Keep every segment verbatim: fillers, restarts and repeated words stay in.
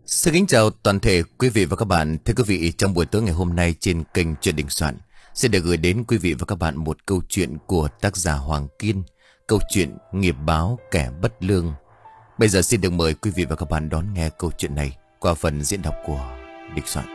Xin kính chào toàn thể quý vị và các bạn. Thưa quý vị, trong buổi tối ngày hôm nay trên kênh Chuyện Đình Soạn sẽ được gửi đến quý vị và các bạn một câu chuyện của tác giả Hoàng Kiên, câu chuyện Nghiệp báo kẻ bất lương. Bây giờ xin được mời quý vị và các bạn đón nghe câu chuyện này qua phần diễn đọc của Đình Soạn.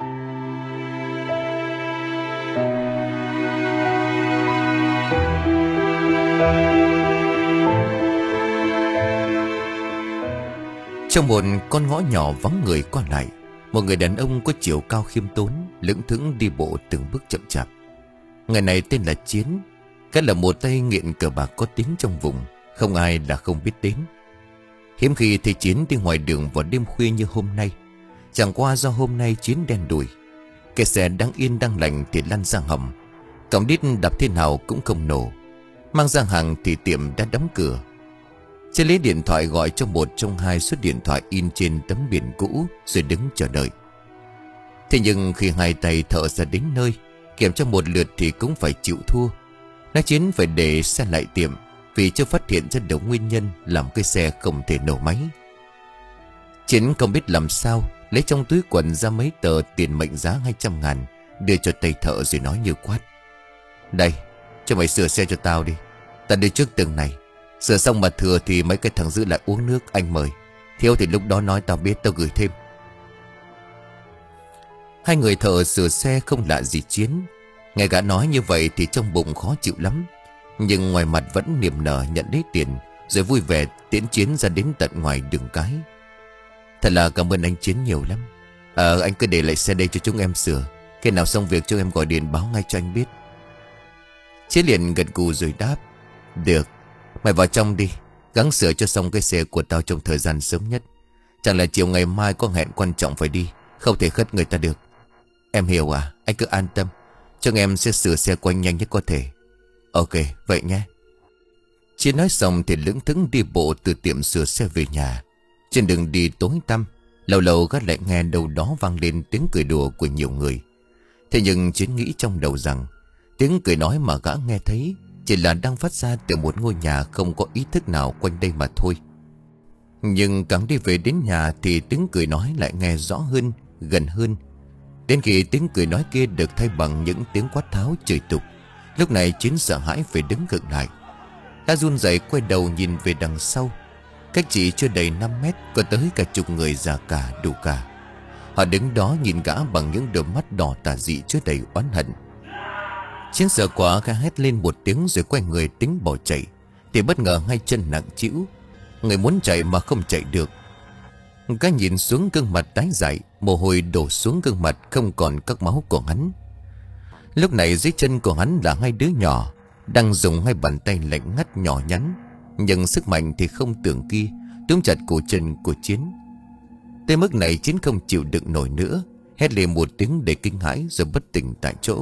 Trong một con ngõ nhỏ vắng người qua lại, một người đàn ông có chiều cao khiêm tốn, lững thững đi bộ từng bước chậm chạp. Người này tên là Chiến, cái là một tay nghiện cờ bạc có tiếng trong vùng, không ai là không biết đến. Hiếm khi thấy Chiến đi ngoài đường vào đêm khuya như hôm nay. Chẳng qua do hôm nay Chiến đen đủi, cái xe đang yên đang lành thì lăn ra hầm, cổng đít đập thế nào cũng không nổ. Mang ra hàng thì tiệm đã đóng cửa. Chiến lấy điện thoại gọi cho một trong hai số điện thoại in trên tấm biển cũ rồi đứng chờ đợi. Thế nhưng khi hai tay thợ ra đến nơi, kiểm tra một lượt thì cũng phải chịu thua. Nói Chiến phải để xe lại tiệm vì chưa phát hiện ra được nguyên nhân làm cái xe không thể nổ máy. Chiến không biết làm sao, lấy trong túi quần ra mấy tờ tiền mệnh giá hai trăm ngàn, đưa cho tay thợ rồi nói như quát: "Đây, cho mày sửa xe cho tao đi. Tao đi trước từng này. Sửa xong mà thừa thì mấy cái thằng giữ lại uống nước, anh mời. Thiếu thì lúc đó nói tao biết, tao gửi thêm." Hai người thợ sửa xe không lạ gì Chiến. Nghe gã nói như vậy thì trong bụng khó chịu lắm, nhưng ngoài mặt vẫn niềm nở nhận lấy tiền, rồi vui vẻ tiễn Chiến ra đến tận ngoài đường cái. "Thật là cảm ơn anh Chiến nhiều lắm. Ờ anh cứ để lại xe đây cho chúng em sửa. Khi nào xong việc cho em gọi điện báo ngay cho anh biết." Chiến liền gật gù rồi đáp: "Được, mày vào trong đi, gắng sửa cho xong cái xe của tao trong thời gian sớm nhất. Chẳng là chiều ngày mai có hẹn quan trọng phải đi, không thể khất người ta được." "Em hiểu à, anh cứ an tâm. Chúng em sẽ sửa xe của anh nhanh nhất có thể." "Ok, vậy nhé." Chiến nói xong thì lững thững đi bộ từ tiệm sửa xe về nhà. Trên đường đi tối tăm, lâu lâu gắt lại nghe đâu đó vang lên tiếng cười đùa của nhiều người. Thế nhưng Chiến nghĩ trong đầu rằng tiếng cười nói mà gã nghe thấy chỉ là đang phát ra từ một ngôi nhà không có ý thức nào quanh đây mà thôi. Nhưng càng đi về đến nhà thì tiếng cười nói lại nghe rõ hơn, gần hơn. Đến khi tiếng cười nói kia được thay bằng những tiếng quát tháo chửi tục, lúc này Chiến sợ hãi phải đứng khựng lại. Gã run rẩy quay đầu nhìn về đằng sau. Cách chỉ chưa đầy năm mét có tới cả chục người già cả đủ cả. Họ đứng đó nhìn gã bằng những đôi mắt đỏ tà dị chứa đầy oán hận. Chiến sợ quá, gã hét lên một tiếng rồi quay người tính bỏ chạy thì bất ngờ hai chân nặng trĩu. Người muốn chạy mà không chạy được. Gã nhìn xuống gương mặt tái dại, mồ hôi đổ xuống gương mặt không còn các máu của hắn. Lúc này dưới chân của hắn là hai đứa nhỏ đang dùng hai bàn tay lạnh ngắt nhỏ nhắn, nhưng sức mạnh thì không tưởng kia túm chặt cổ chân của Chiến. Tới mức này Chiến không chịu đựng nổi nữa, hét lên một tiếng để kinh hãi rồi bất tỉnh tại chỗ.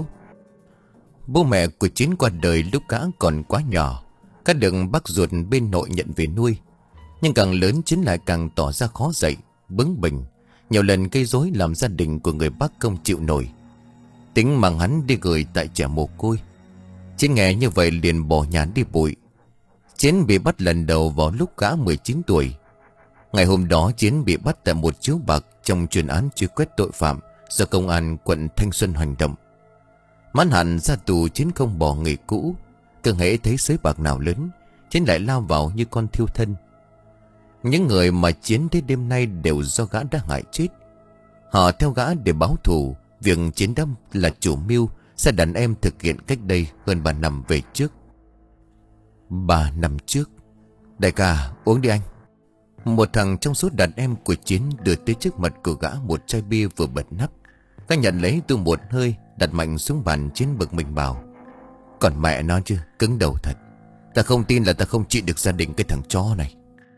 Bố mẹ của Chiến qua đời lúc gã còn quá nhỏ. Các đừng bác ruột bên nội nhận về nuôi. Nhưng càng lớn Chiến lại càng tỏ ra khó dạy, bướng bỉnh, nhiều lần gây rối làm gia đình của người bác không chịu nổi. Tính mang hắn đi gửi tại trẻ mồ côi. Chiến nghe như vậy liền bỏ nhà đi bụi. Chiến bị bắt lần đầu vào lúc gã mười chín tuổi. Ngày hôm đó Chiến bị bắt tại một chiếu bạc trong chuyên án truy quét tội phạm do công an quận Thanh Xuân hành động. Mãn hạn ra tù, Chiến không bỏ nghề cũ. Cứ hễ thấy sới bạc nào lớn, Chiến lại lao vào như con thiêu thân. Những người mà Chiến tới đêm nay đều do gã đã hại chết. Họ theo gã để báo thù việc Chiến đã là chủ mưu sẽ đàn em thực hiện cách đây hơn ba năm về trước. Ba năm trước. "Đại ca, uống đi anh." Một thằng trong số đàn em của Chiến đưa tới trước mặt của gã một chai bia vừa bật nắp. Gã nhận lấy tu một hơi, đặt mạnh xuống bàn. Chiến bực mình bảo: "Còn mẹ nó chứ, cứng đầu thật. Ta không tin là ta không trị được gia đình cái thằng chó này."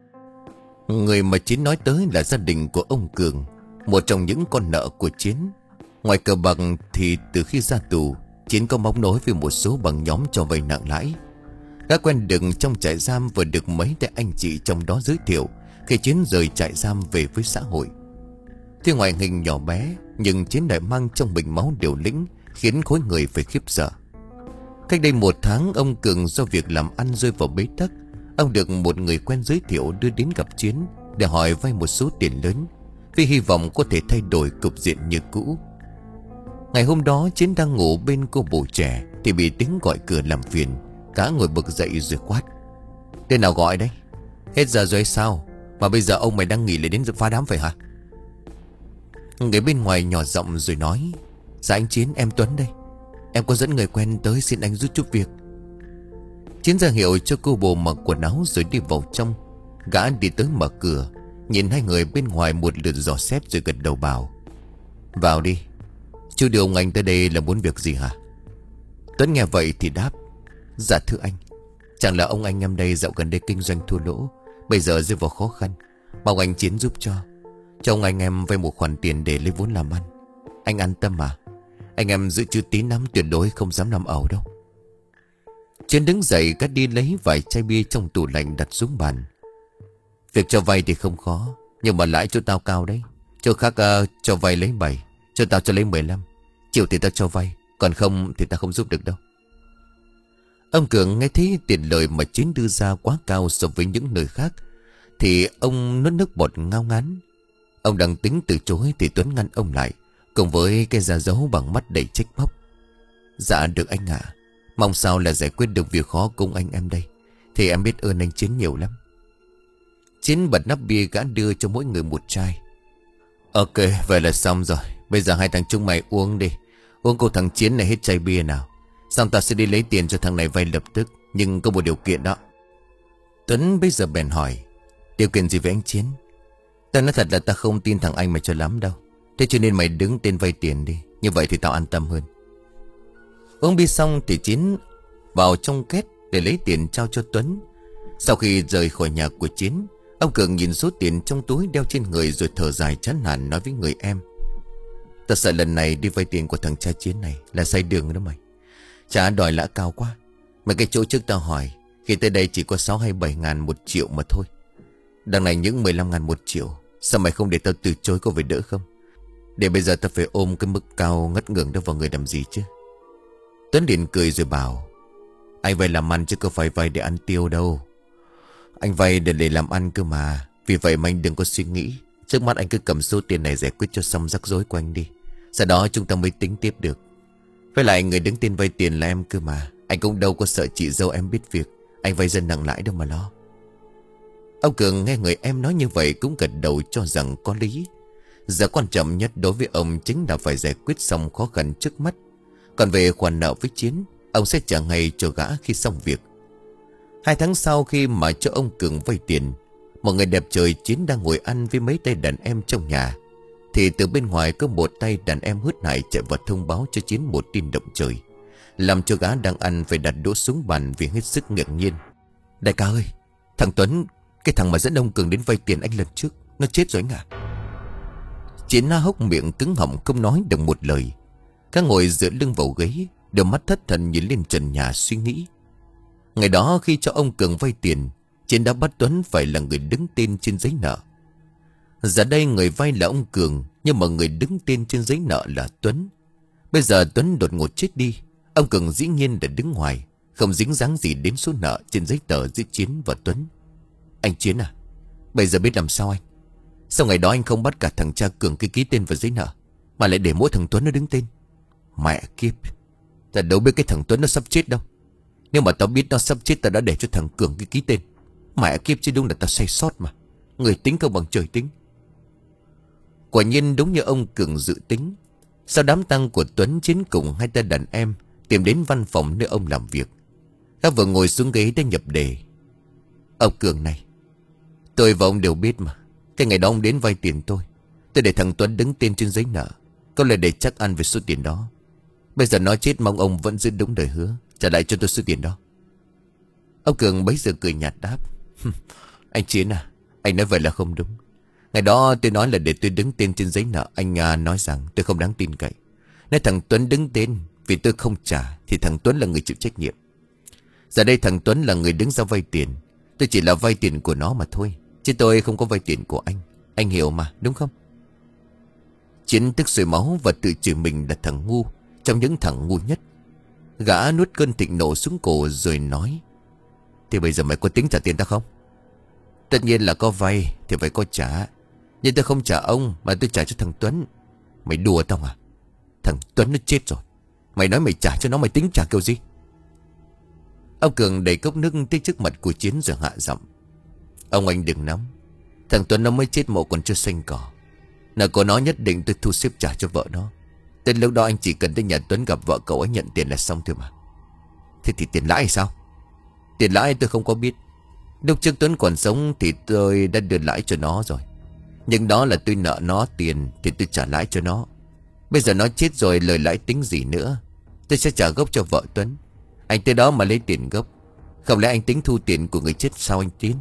Người mà Chiến nói tới là gia đình của ông Cường, một trong những con nợ của Chiến. Ngoài cờ bạc thì từ khi ra tù, Chiến có móc nối với một số băng nhóm cho vay nặng lãi. Gã quen được trong trại giam vừa được mấy đại anh chị trong đó giới thiệu khi Chiến rời trại giam về với xã hội. Tuy ngoại hình nhỏ bé, nhưng Chiến lại mang trong mình máu liều lĩnh, khiến khối người phải khiếp sợ. Cách đây một tháng, ông Cường do việc làm ăn rơi vào bế tắc. Ông được một người quen giới thiệu đưa đến gặp Chiến để hỏi vay một số tiền lớn. vì hy vọng có thể thay đổi cục diện như cũ. Ngày hôm đó Chiến đang ngủ bên cô bồ trẻ thì bị tiếng gọi cửa làm phiền. Gã ngồi bực dậy rồi quát: "Tên nào gọi đấy? Hết giờ rồi sao mà bây giờ ông mày đang nghỉ lại đến phá đám phải hả?" Người bên ngoài nhỏ giọng rồi nói: "Dạ anh Chiến, em Tuấn đây. Em có dẫn người quen tới xin anh giúp chút việc." Chiến ra hiệu cho cô bồ mặc quần áo rồi đi vào trong. Gã đi tới mở cửa, nhìn hai người bên ngoài một lượt dò xét rồi gật đầu bảo: "Vào đi. Chú đưa ông anh tới đây là muốn việc gì hả?" Tuấn nghe vậy thì đáp: "Dạ thưa anh, chẳng là ông anh em đây dạo gần đây kinh doanh thua lỗ, bây giờ rơi vào khó khăn, mong anh Chiến giúp cho. Cho ông anh em vay một khoản tiền để lấy vốn làm ăn. Anh an tâm mà, anh em giữ chữ tín lắm, tuyệt đối không dám làm ẩu đâu." Chiến đứng dậy cắt đi lấy vài chai bia trong tủ lạnh đặt xuống bàn. "Việc cho vay thì không khó, nhưng mà lãi chỗ tao cao đấy. Chỗ khác uh, cho vay lấy bảy, cho tao cho lấy mười lăm. Chịu thì tao cho vay, còn không thì tao không giúp được đâu." Ông Cường nghe thấy tiền lời mà Chiến đưa ra quá cao so với những nơi khác thì ông nuốt nước bọt ngao ngán. Ông đang tính từ chối thì Tuấn ngăn ông lại, cùng với cái da dấu bằng mắt đầy trách móc: "Dạ được anh ạ, mong sao là giải quyết được việc khó cùng anh em đây, thì em biết ơn anh Chiến nhiều lắm." Chiến bật nắp bia gã đưa cho mỗi người một chai. "Ok, vậy là xong rồi. Bây giờ hai thằng chúng mày uống đi. Uống cô thằng Chiến này hết chai bia nào. Xong tao sẽ đi lấy tiền cho thằng này vay lập tức, nhưng có một điều kiện đó." Tuấn bây giờ bèn hỏi: "Điều kiện gì với anh Chiến?" "Tao nói thật là tao không tin thằng anh mày cho lắm đâu. Thế cho nên mày đứng tên vay tiền đi, như vậy thì tao an tâm hơn." Uống bia xong thì Chiến vào trong két để lấy tiền trao cho Tuấn. Sau khi rời khỏi nhà của Chiến, ông Cường nhìn số tiền trong túi đeo trên người rồi thở dài chán nản nói với người em: "Tao sợ lần này đi vay tiền của thằng cha Chiến này là sai đường đó mày. Chả đòi lãi cao quá. Mấy cái chỗ trước tao hỏi, khi tới đây chỉ có sáu hay bảy ngàn một triệu mà thôi. Đằng này những mười lăm ngàn một triệu. Sao mày không để tao từ chối có phải đỡ không? Để bây giờ tao phải ôm cái mức cao ngất ngưỡng đó vào người làm gì chứ?" Tuấn liền cười rồi bảo: "Anh vay làm ăn chứ có phải vay để ăn tiêu đâu. Anh vay để để làm ăn cơ mà. Vì vậy mà anh đừng có suy nghĩ. Trước mắt anh cứ cầm số tiền này giải quyết cho xong rắc rối của anh đi. Sau đó chúng ta mới tính tiếp được. Với lại người đứng tên vay tiền là em cơ mà. Anh cũng đâu có sợ chị dâu em biết việc. Anh vay dân nặng lãi đâu mà lo." Ông Cường nghe người em nói như vậy cũng gật đầu cho rằng có lý. Giờ quan trọng nhất đối với ông chính là phải giải quyết xong khó khăn trước mắt. Còn về khoản nợ với Chiến, ông sẽ trả ngay cho gã khi xong việc. Hai tháng sau khi mà cho ông Cường vay tiền, một ngày đẹp trời Chiến đang ngồi ăn với mấy tay đàn em trong nhà, thì từ bên ngoài có một tay đàn em hớt hải chạy vào thông báo cho Chiến một tin động trời, làm cho gã đang ăn phải đặt đũa xuống bàn vì hết sức ngạc nhiên. "Đại ca ơi, thằng Tuấn, cái thằng mà dẫn ông Cường đến vay tiền anh lần trước, nó chết rồi anh ạ." Chiến na hốc miệng cứng họng không nói được một lời. Gã ngồi dựa lưng vào ghế, đôi mắt thất thần nhìn lên trần nhà suy nghĩ. Ngày đó khi cho ông Cường vay tiền, Chiến đã bắt Tuấn phải là người đứng tên trên giấy nợ. Giờ đây người vay là ông Cường, nhưng mà người đứng tên trên giấy nợ là Tuấn. Bây giờ Tuấn đột ngột chết đi, ông Cường dĩ nhiên đã đứng ngoài, không dính dáng gì đến số nợ trên giấy tờ giữa Chiến và Tuấn. "Anh Chiến à, bây giờ biết làm sao anh? Sao ngày đó anh không bắt cả thằng cha Cường cái ký tên vào giấy nợ, mà lại để mỗi thằng Tuấn nó đứng tên? Mẹ kiếp, ta đâu biết cái thằng Tuấn nó sắp chết đâu. Nếu mà tao biết nó sắp chết, tao đã để cho thằng Cường cái ký tên. Mẹ kiếp chứ, đúng là tao sai sót mà. Người tính không bằng trời tính." Quả nhiên đúng như ông Cường dự tính. Sau đám tang của Tuấn, Chiến cùng hai tay đàn em tìm đến văn phòng nơi ông làm việc. Các vừa ngồi xuống ghế đã nhập đề: "Ông Cường này, tôi và ông đều biết mà. Cái ngày đó ông đến vay tiền tôi, tôi để thằng Tuấn đứng tên trên giấy nợ, có lời để chắc ăn về số tiền đó. Bây giờ nó chết, mong ông vẫn giữ đúng lời hứa, trả lại cho tôi số tiền đó." Ông Cường bấy giờ cười nhạt đáp: "Anh Chiến à, anh nói vậy là không đúng. Ngày đó tôi nói là để tôi đứng tên trên giấy nợ. Anh à, nói rằng tôi không đáng tin cậy. Nếu thằng Tuấn đứng tên vì tôi không trả, thì thằng Tuấn là người chịu trách nhiệm. Giờ đây thằng Tuấn là người đứng ra vay tiền, tôi chỉ là vay tiền của nó mà thôi, chứ tôi không có vay tiền của anh. Anh hiểu mà, đúng không?" Chiến tức sôi máu và tự chửi mình là thằng ngu trong những thằng ngu nhất. Gã nuốt cơn thịnh nộ xuống cổ rồi nói: "Thì bây giờ mày có tính trả tiền ta không?" "Tất nhiên là có vay thì phải có trả. Nhưng tôi không trả ông mà tôi trả cho thằng Tuấn. Mày đùa tao à? Thằng Tuấn nó chết rồi. Mày nói mày trả cho nó, mày tính trả kiểu gì? Ông Cường đẩy cốc nước tới trước mặt của Chiến rồi hạ giọng. Ông anh đừng nóng. Thằng Tuấn nó mới chết mộ còn chưa xanh cỏ. Nợ của nó nhất định tôi thu xếp trả cho vợ nó. Tới lúc đó anh chỉ cần tới nhà Tuấn gặp vợ cậu ấy nhận tiền là xong thôi mà. Thế thì tiền lãi sao? Tiền lãi tôi không có biết. Lúc trước Tuấn còn sống thì tôi đã đưa lãi cho nó rồi. Nhưng đó là tôi nợ nó tiền thì tôi trả lãi cho nó. Bây giờ nó chết rồi, lời lãi tính gì nữa. Tôi sẽ trả gốc cho vợ Tuấn. Anh tới đó mà lấy tiền gốc. Không lẽ anh tính thu tiền của người chết sao anh Tiến?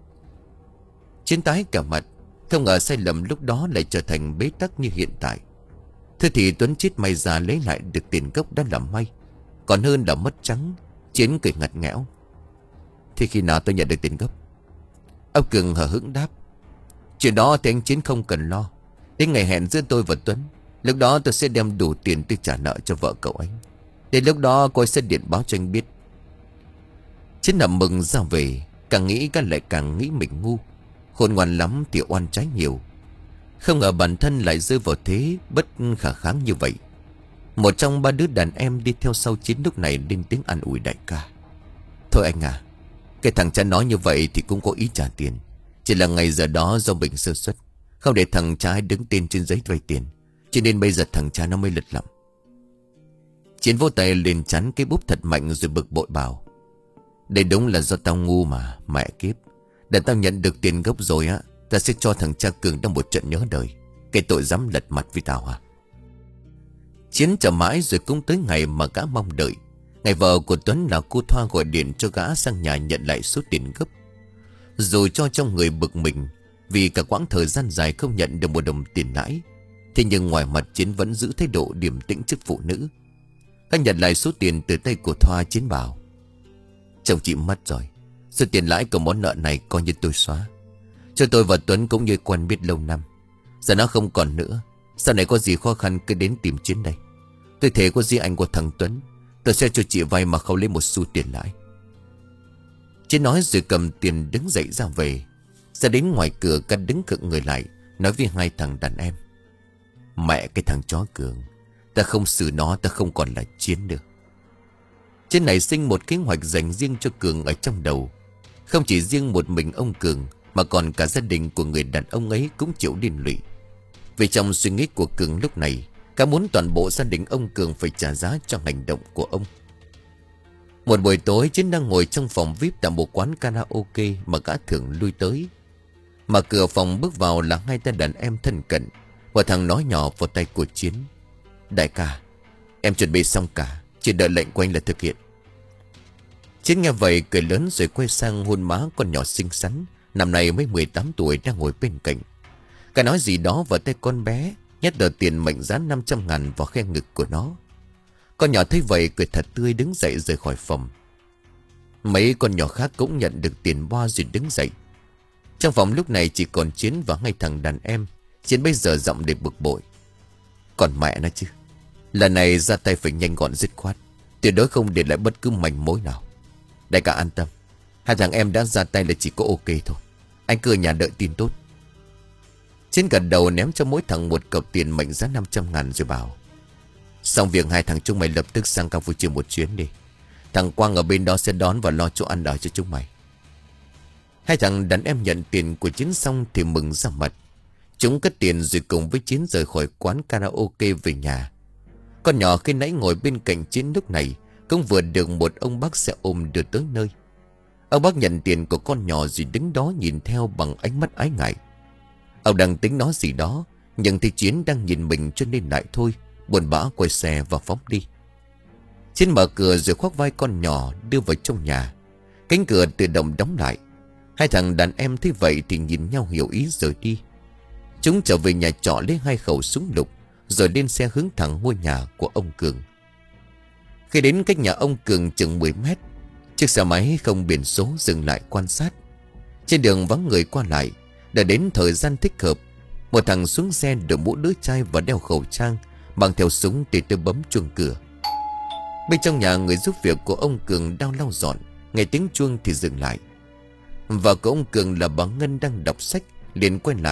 Chiến tái cả mặt. Không ngờ sai lầm lúc đó lại trở thành bế tắc như hiện tại. Thế thì Tuấn chết may ra lấy lại được tiền gốc đã làm may. Còn hơn là mất trắng. Chiến cười ngặt nghẽo. Thì khi nào tôi nhận được tiền gốc? Ông Cường hờ hững đáp. Chuyện đó thì anh Chiến không cần lo. Đến ngày hẹn giữa tôi và Tuấn, lúc đó tôi sẽ đem đủ tiền tôi trả nợ cho vợ cậu ấy. Đến lúc đó cô ấy sẽ điện báo cho anh biết. Chiến nằm mừng ra về. Càng nghĩ càng lại càng nghĩ mình ngu. Khôn ngoan lắm thì oan trái nhiều. Không ngờ bản thân lại rơi vào thế bất khả kháng như vậy. Một trong ba đứa đàn em đi theo sau Chiến lúc này lên tiếng an ủi đại ca. Thôi anh à, cái thằng cha nói như vậy thì cũng có ý trả tiền. Chỉ là ngày giờ đó do mình sơ suất, không để thằng cha đứng tên trên giấy vay tiền, cho nên bây giờ thằng cha nó mới lật lọng. Chiến vô tay lên chắn cái búp thật mạnh rồi bực bội bảo. Đây đúng là do tao ngu mà, mẹ kiếp. Để tao nhận được tiền gốc rồi á, ta sẽ cho thằng cha Cường trong một trận nhớ đời. Cái tội dám lật mặt với tao hả? Chiến chờ mãi rồi cũng tới ngày mà gã mong đợi. Ngày vợ của Tuấn là cô Thoa gọi điện cho gã sang nhà nhận lại số tiền gấp. Dù cho trong người bực mình vì cả quãng thời gian dài không nhận được một đồng tiền lãi, thế nhưng ngoài mặt Chiến vẫn giữ thái độ điềm tĩnh trước phụ nữ. Gã nhận lại số tiền từ tay của Thoa. Chiến bảo: chồng chị mất rồi, số tiền lãi của món nợ này coi như tôi xóa. Cho tôi và Tuấn cũng như quen biết lâu năm. Giờ nó không còn nữa, sau này có gì khó khăn cứ đến tìm Chiến đây. Tôi thề có gì anh của thằng Tuấn, tôi sẽ cho chị vay mà không lấy một xu tiền lãi. Chiến nói rồi cầm tiền đứng dậy ra về. Ra đến ngoài cửa, cắt đứng cự người lại, nói với hai thằng đàn em: mẹ cái thằng chó Cường, ta không xử nó, ta không còn là Chiến nữa. Chiến này sinh một kế hoạch dành riêng cho Cường ở trong đầu. Không chỉ riêng một mình ông Cường, mà còn cả gia đình của người đàn ông ấy cũng chịu liên lụy. Vì trong suy nghĩ của Cường lúc này, cả muốn toàn bộ gia đình ông Cường phải trả giá cho hành động của ông. Một buổi tối, Chiến đang ngồi trong phòng vi ai pi tại một quán karaoke mà gã thường lui tới. Mà cửa phòng bước vào là hai tên đàn em thân cận. Và thằng nói nhỏ vào tay của Chiến: đại ca, em chuẩn bị xong cả, chỉ đợi lệnh của anh là thực hiện. Chiến nghe vậy cười lớn rồi quay sang hôn má con nhỏ xinh xắn, năm nay mới mười tám tuổi, đang ngồi bên cạnh. Cả nói gì đó vào tay con bé, nhét tờ tiền mệnh giá năm trăm ngàn vào khe ngực của nó. Con nhỏ thấy vậy cười thật tươi đứng dậy rời khỏi phòng. Mấy con nhỏ khác cũng nhận được tiền boa rồi đứng dậy. Trong phòng lúc này chỉ còn Chiến và hai thằng đàn em. Chiến bây giờ giọng để bực bội: còn mẹ nó chứ, lần này ra tay phải nhanh gọn dứt khoát, tuyệt đối không để lại bất cứ manh mối nào. Đại ca an tâm, hai thằng em đã ra tay là chỉ có ok thôi. Anh cứ ở nhà đợi tin tốt. Chiến gật đầu ném cho mỗi thằng một cọc tiền mệnh giá năm trăm ngàn rồi bảo: xong việc hai thằng chúng mày lập tức sang Campuchia một chuyến đi. Thằng Quang ở bên đó sẽ đón và lo chỗ ăn ở cho chúng mày. Hai thằng đàn em nhận tiền của Chiến xong thì mừng ra mặt. Chúng cất tiền rồi cùng với Chiến rời khỏi quán karaoke về nhà. Con nhỏ khi nãy ngồi bên cạnh Chiến lúc này cũng vừa được một ông bác xe ôm đưa tới nơi. Ông bác nhận tiền của con nhỏ rồi đứng đó nhìn theo bằng ánh mắt ái ngại. Ông đang tính nói gì đó, nhưng thấy Chiến đang nhìn mình cho nên lại thôi, buồn bã quay xe và phóng đi. Chiến mở cửa rồi khoác vai con nhỏ đưa vào trong nhà. Cánh cửa tự động đóng lại. Hai thằng đàn em thấy vậy thì nhìn nhau hiểu ý rời đi. Chúng trở về nhà trọ lấy hai khẩu súng lục rồi lên xe hướng thẳng ngôi nhà của ông Cường. Khi đến cách nhà ông Cường chừng mười mét, chiếc xe máy không biển số dừng lại quan sát. Trên đường vắng người qua lại. Đã đến thời gian thích hợp, một thằng xuống xe đội mũ lưỡi chai và đeo khẩu trang, mang theo súng để tới bấm chuông cửa. Bên trong nhà, người giúp việc của ông Cường đang lau dọn, nghe tiếng chuông thì dừng lại. Và của ông Cường là bà Ngân đang đọc sách, liền quay lại,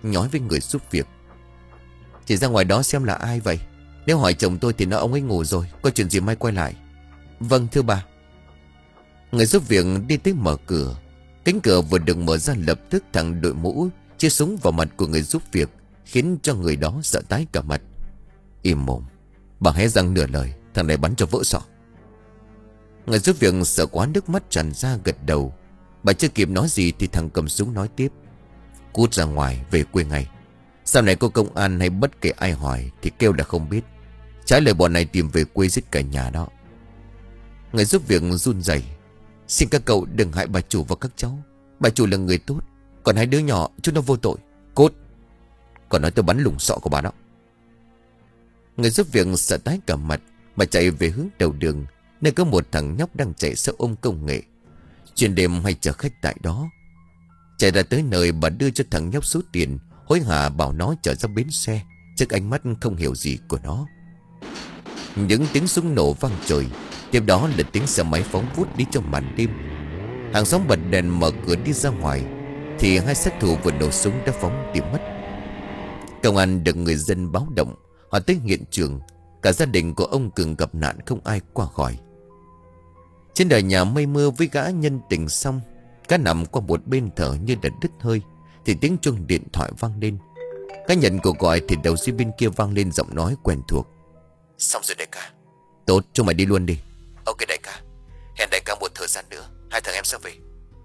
nói với người giúp việc. Chỉ ra ngoài đó xem là ai vậy. Nếu hỏi chồng tôi thì nói ông ấy ngủ rồi, có chuyện gì mai quay lại. Vâng thưa bà. Người giúp việc đi tới mở cửa. Cánh cửa vừa được mở ra, lập tức thằng đội mũ chia súng vào mặt của người giúp việc, khiến cho người đó sợ tái cả mặt. Im mồm. Bà hé răng nửa lời, thằng này bắn cho vỡ sọ. Người giúp việc sợ quá nước mắt tràn ra, gật đầu. Bà chưa kịp nói gì thì thằng cầm súng nói tiếp. Cút ra ngoài, về quê ngay. Sau này có công an hay bất kể ai hỏi thì kêu là không biết. Trái lời bọn này tìm về quê giết cả nhà đó. Người giúp việc run rẩy. Xin các cậu đừng hại bà chủ và các cháu. Bà chủ là người tốt, còn hai đứa nhỏ chúng nó vô tội. Cút. Còn nói tôi bắn lủng sọ của bà đó. Người giúp việc sợ tái cả mặt. Bà chạy về hướng đầu đường, nơi có một thằng nhóc đang chạy xe ôm công nghệ, chuyên đêm hay chở khách tại đó. Chạy ra tới nơi, bà đưa cho thằng nhóc số tiền, hối hả bảo nó chở ra bến xe, trước ánh mắt không hiểu gì của nó. Những tiếng súng nổ vang trời, tiếp đó là tiếng xe máy phóng vút đi trong màn đêm. Hàng xóm bật đèn mở cửa đi ra ngoài, thì hai sát thủ vừa nổ súng đã phóng đi mất. Công an được người dân báo động, họ tới hiện trường. Cả gia đình của ông Cường gặp nạn không ai qua khỏi. Trên đời nhà mây mưa với gã nhân tình xong, cá nằm qua một bên thở như đã đứt hơi, thì tiếng chuông điện thoại vang lên. Cá nhận cuộc gọi thì đầu dây bên kia vang lên giọng nói quen thuộc. Xong rồi đại ca. Tốt, chúng mày đi luôn đi. Ok đại ca. Hẹn đại ca một thời gian nữa, hai thằng em sẽ về.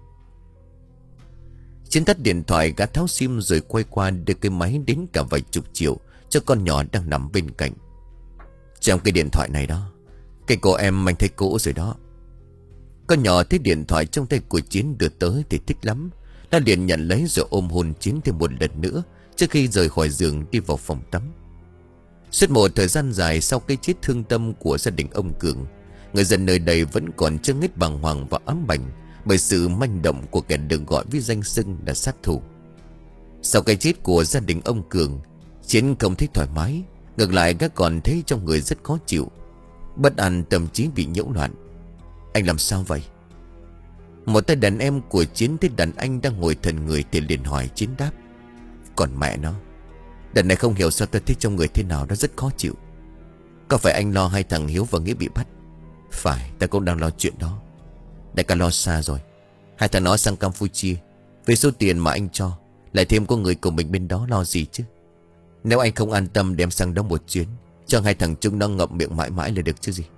Chiến tắt điện thoại, gã tháo sim rồi quay qua đưa cái máy đến cả vài chục triệu cho con nhỏ đang nằm bên cạnh. Trong cái điện thoại này đó, cái cô em anh thấy cũ rồi đó. Con nhỏ thấy điện thoại trong tay của Chiến đưa tới thì thích lắm. Nó liền nhận lấy rồi ôm hôn Chiến thêm một lần nữa trước khi rời khỏi giường đi vào phòng tắm. Suốt một thời gian dài sau cái chết thương tâm của gia đình ông Cường, người dân nơi đây vẫn còn chưa hết bàng hoàng và ám ảnh bởi sự manh động của kẻ được gọi với danh xưng là sát thủ. Sau cái chết của gia đình ông Cường, Chiến không thấy thoải mái. Ngược lại các còn thấy trong người rất khó chịu, bất an, tâm trí bị nhiễu loạn. Anh làm sao vậy? Một tay đàn em của Chiến thấy đàn anh đang ngồi thần người thì liền hỏi. Chiến đáp. Còn mẹ nó, đợt này không hiểu sao tôi thấy trong người thế nào đó rất khó chịu. Có phải anh lo hai thằng Hiếu và Nghĩa bị bắt? Phải, ta cũng đang lo chuyện đó. Đại ca lo xa rồi. Hai thằng nó sang Campuchia, với số tiền mà anh cho, lại thêm có người của mình bên đó, lo gì chứ. Nếu anh không an tâm đem sang đó một chuyến, cho hai thằng chúng nó ngậm miệng mãi mãi là được chứ gì.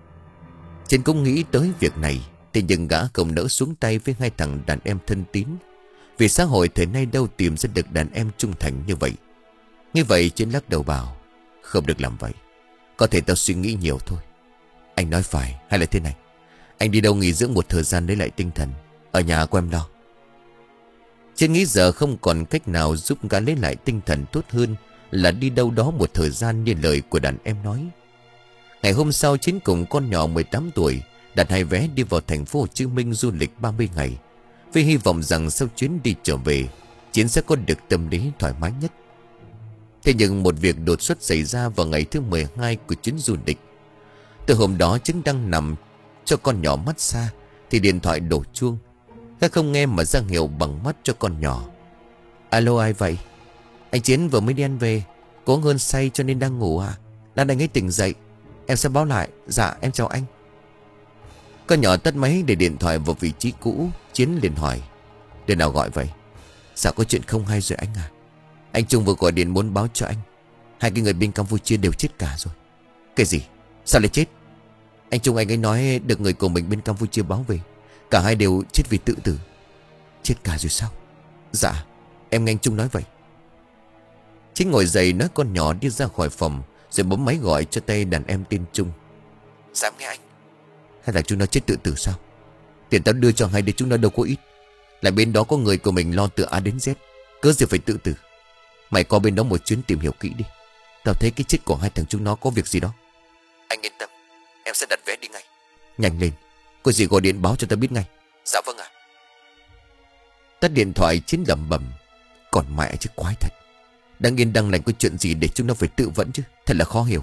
Chiến cũng nghĩ tới việc này, thì nhưng gã không nỡ xuống tay với hai thằng đàn em thân tín. Vì xã hội thời nay đâu tìm ra được đàn em trung thành như vậy. Như vậy Chiến lắc đầu bảo. Không được làm vậy. Có thể tao suy nghĩ nhiều thôi. Anh nói phải, hay là thế này, anh đi đâu nghỉ dưỡng một thời gian lấy lại tinh thần, ở nhà của em lo. Chiến nghĩ giờ không còn cách nào giúp gã lấy lại tinh thần tốt hơn là đi đâu đó một thời gian như lời của đàn em nói. Ngày hôm sau Chiến cùng con nhỏ mười tám tuổi đặt hai vé đi vào thành phố Hồ Chí Minh du lịch ba mươi ngày, với hy vọng rằng sau chuyến đi trở về, Chiến sẽ có được tâm lý thoải mái nhất. Thế nhưng một việc đột xuất xảy ra vào ngày thứ mười hai của chuyến du lịch. Từ hôm đó Chiến đang nằm cho con nhỏ mát xa thì điện thoại đổ chuông. Gã không nghe mà ra hiệu bằng mắt cho con nhỏ. Alo, ai vậy? Anh Chiến vừa mới đi ăn về, có hơn say cho nên đang ngủ à? Đang anh ấy tỉnh dậy, em sẽ báo lại. Dạ em chào anh. Con nhỏ tắt máy để điện thoại vào vị trí cũ. Chiến liền hỏi. Để nào gọi vậy? Dạ có chuyện không hay rồi anh à. Anh Trung vừa gọi điện muốn báo cho anh, hai cái người bên Campuchia đều chết cả rồi. Cái gì? Sao lại chết? Anh Trung anh ấy nói được người của mình bên Campuchia báo về, cả hai đều chết vì tự tử. Chết cả rồi sao? Dạ em nghe anh Trung nói vậy. Chính ngồi dậy nói con nhỏ đi ra khỏi phòng, rồi bấm máy gọi cho tay đàn em tên Trung. Dạ nghe anh. Hay là chúng nó chết tự tử sao? Tiền tao đưa cho hai đứa chúng nó đâu có ít, lại bên đó có người của mình lo từ A đến Z, cớ gì phải tự tử. Mày qua bên đó một chuyến tìm hiểu kỹ đi. Tao thấy cái chết của hai thằng chúng nó có việc gì đó. Anh yên tâm, em sẽ đặt vé đi ngay. Nhanh lên, có gì gọi điện báo cho tao biết ngay. Dạ vâng ạ. Tắt điện thoại Chiến lẩm bẩm. Còn mẹ chứ quái thật, đang yên đang lành có chuyện gì để chúng nó phải tự vẫn chứ. Thật là khó hiểu.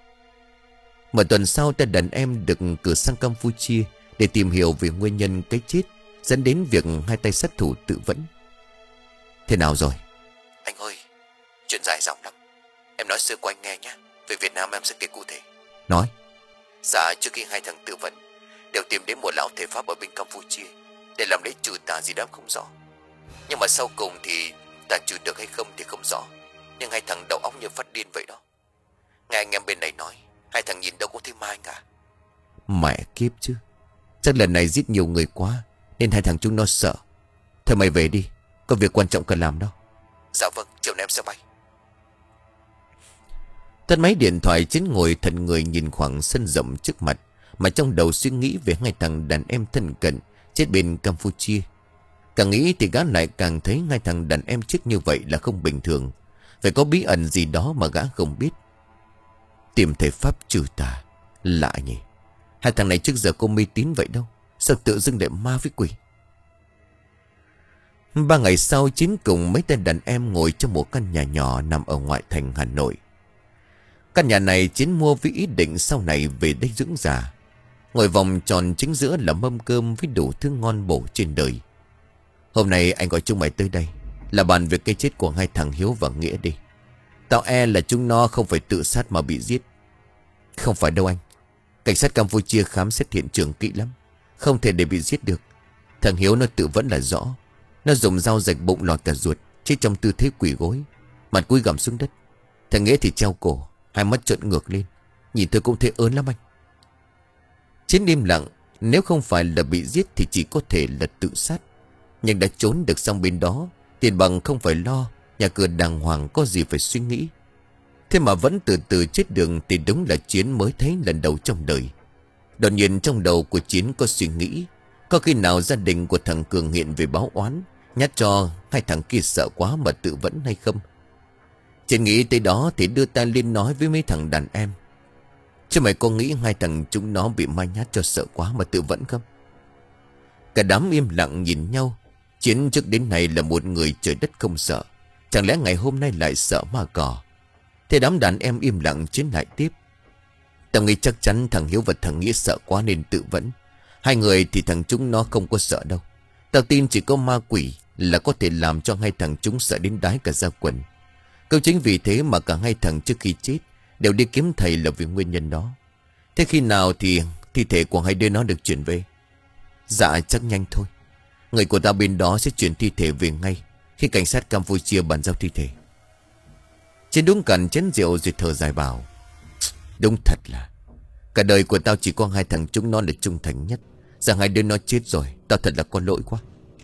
Một tuần sau ta đàn em được cử sang Campuchia để tìm hiểu về nguyên nhân cái chết dẫn đến việc hai tay sát thủ tự vẫn. Thế nào rồi? Anh ơi, chuyện dài dòng lắm. Em nói sơ qua anh nghe nhé. Về Việt Nam em sẽ kể cụ thể. Nói. Dạ, trước khi hai thằng tự vẫn đều tìm đến một lão thể pháp ở bên Campuchia để làm lễ trừ tà gì đó không rõ. Nhưng mà sau cùng thì tà trừ được hay không thì không rõ. Nhưng hai thằng đầu óc như phát điên vậy đó. Nghe anh em bên này nói, hai thằng nhìn đâu có thấy ma cả. Mẹ kiếp chứ. Chắc lần này giết nhiều người quá nên hai thằng chúng nó sợ. Thôi mày về đi, có việc quan trọng cần làm đó. Dạ vâng, chiều nay em sẽ bay. Tắt máy điện thoại, Chiến ngồi thần người nhìn khoảng sân rộng trước mặt, mà trong đầu suy nghĩ về hai thằng đàn em thân cận chết bên Campuchia. Càng nghĩ thì gã lại càng thấy hai thằng đàn em chết như vậy là không bình thường. Phải có bí ẩn gì đó mà gã không biết. Tìm thể pháp trừ tà, lạ nhỉ. Hai thằng này trước giờ có mê tín vậy đâu, sao tự dưng lại ma với quỷ. Ba ngày sau, Chiến cùng mấy tên đàn em ngồi trong một căn nhà nhỏ nằm ở ngoại thành Hà Nội. Căn nhà này Chiến mua với ý định sau này về đây dưỡng già. Ngồi vòng tròn chính giữa là mâm cơm với đủ thứ ngon bổ trên đời. Hôm nay anh gọi chúng mày tới đây là bàn việc cái chết của hai thằng Hiếu và Nghĩa đi. Tao e là chúng nó không phải tự sát mà bị giết. Không phải đâu anh. Cảnh sát Campuchia khám xét hiện trường kỹ lắm, không thể để bị giết được. Thằng Hiếu nó tự vẫn là rõ. Nó dùng dao rạch bụng lọt cả ruột, chết trong tư thế quỳ gối, mặt cúi gằm xuống đất. Thằng Nghĩa thì treo cổ, hai mắt trợn ngược lên. Nhìn tôi cũng thấy ớn lắm anh. Chiến im lặng. Nếu không phải là bị giết thì chỉ có thể là tự sát. Nhưng đã trốn được sang bên đó, tiền bằng không phải lo, nhà cửa đàng hoàng, có gì phải suy nghĩ. Thế mà vẫn từ từ chết đường thì đúng là Chiến mới thấy lần đầu trong đời. Đột nhiên trong đầu của Chiến có suy nghĩ, có khi nào gia đình của thằng Cường hiện về báo oán, nhát cho hai thằng kia sợ quá mà tự vẫn hay không. Chiến nghĩ tới đó thì đưa tay lên nói với mấy thằng đàn em. Chứ mày có nghĩ hai thằng chúng nó bị ma nhát cho sợ quá mà tự vẫn không? Cả đám im lặng nhìn nhau. Chiến trước đến nay là một người trời đất không sợ, chẳng lẽ ngày hôm nay lại sợ ma cỏ? Thế đám đàn em im lặng. Chiến lại tiếp. Tao nghĩ chắc chắn thằng Hiếu và thằng Nghĩa sợ quá nên tự vẫn. Hai người thì thằng chúng nó không có sợ đâu. Tao tin chỉ có ma quỷ là có thể làm cho hai thằng chúng sợ đến đái cả da quần. Câu chính vì thế mà cả hai thằng trước khi chết đều đi kiếm thầy là vì nguyên nhân đó. Thế khi nào thì thi thể của hai đứa nó được chuyển về? Dạ chắc nhanh thôi. Người của tao bên đó sẽ chuyển thi thể về ngay khi cảnh sát Campuchia bàn giao thi thể. Chiến đúng cằn chén rượu rồi thở dài bảo. Đúng thật là cả đời của tao chỉ có hai thằng chúng nó là trung thành nhất. Giờ hai đứa nó chết rồi, tao thật là có lỗi quá.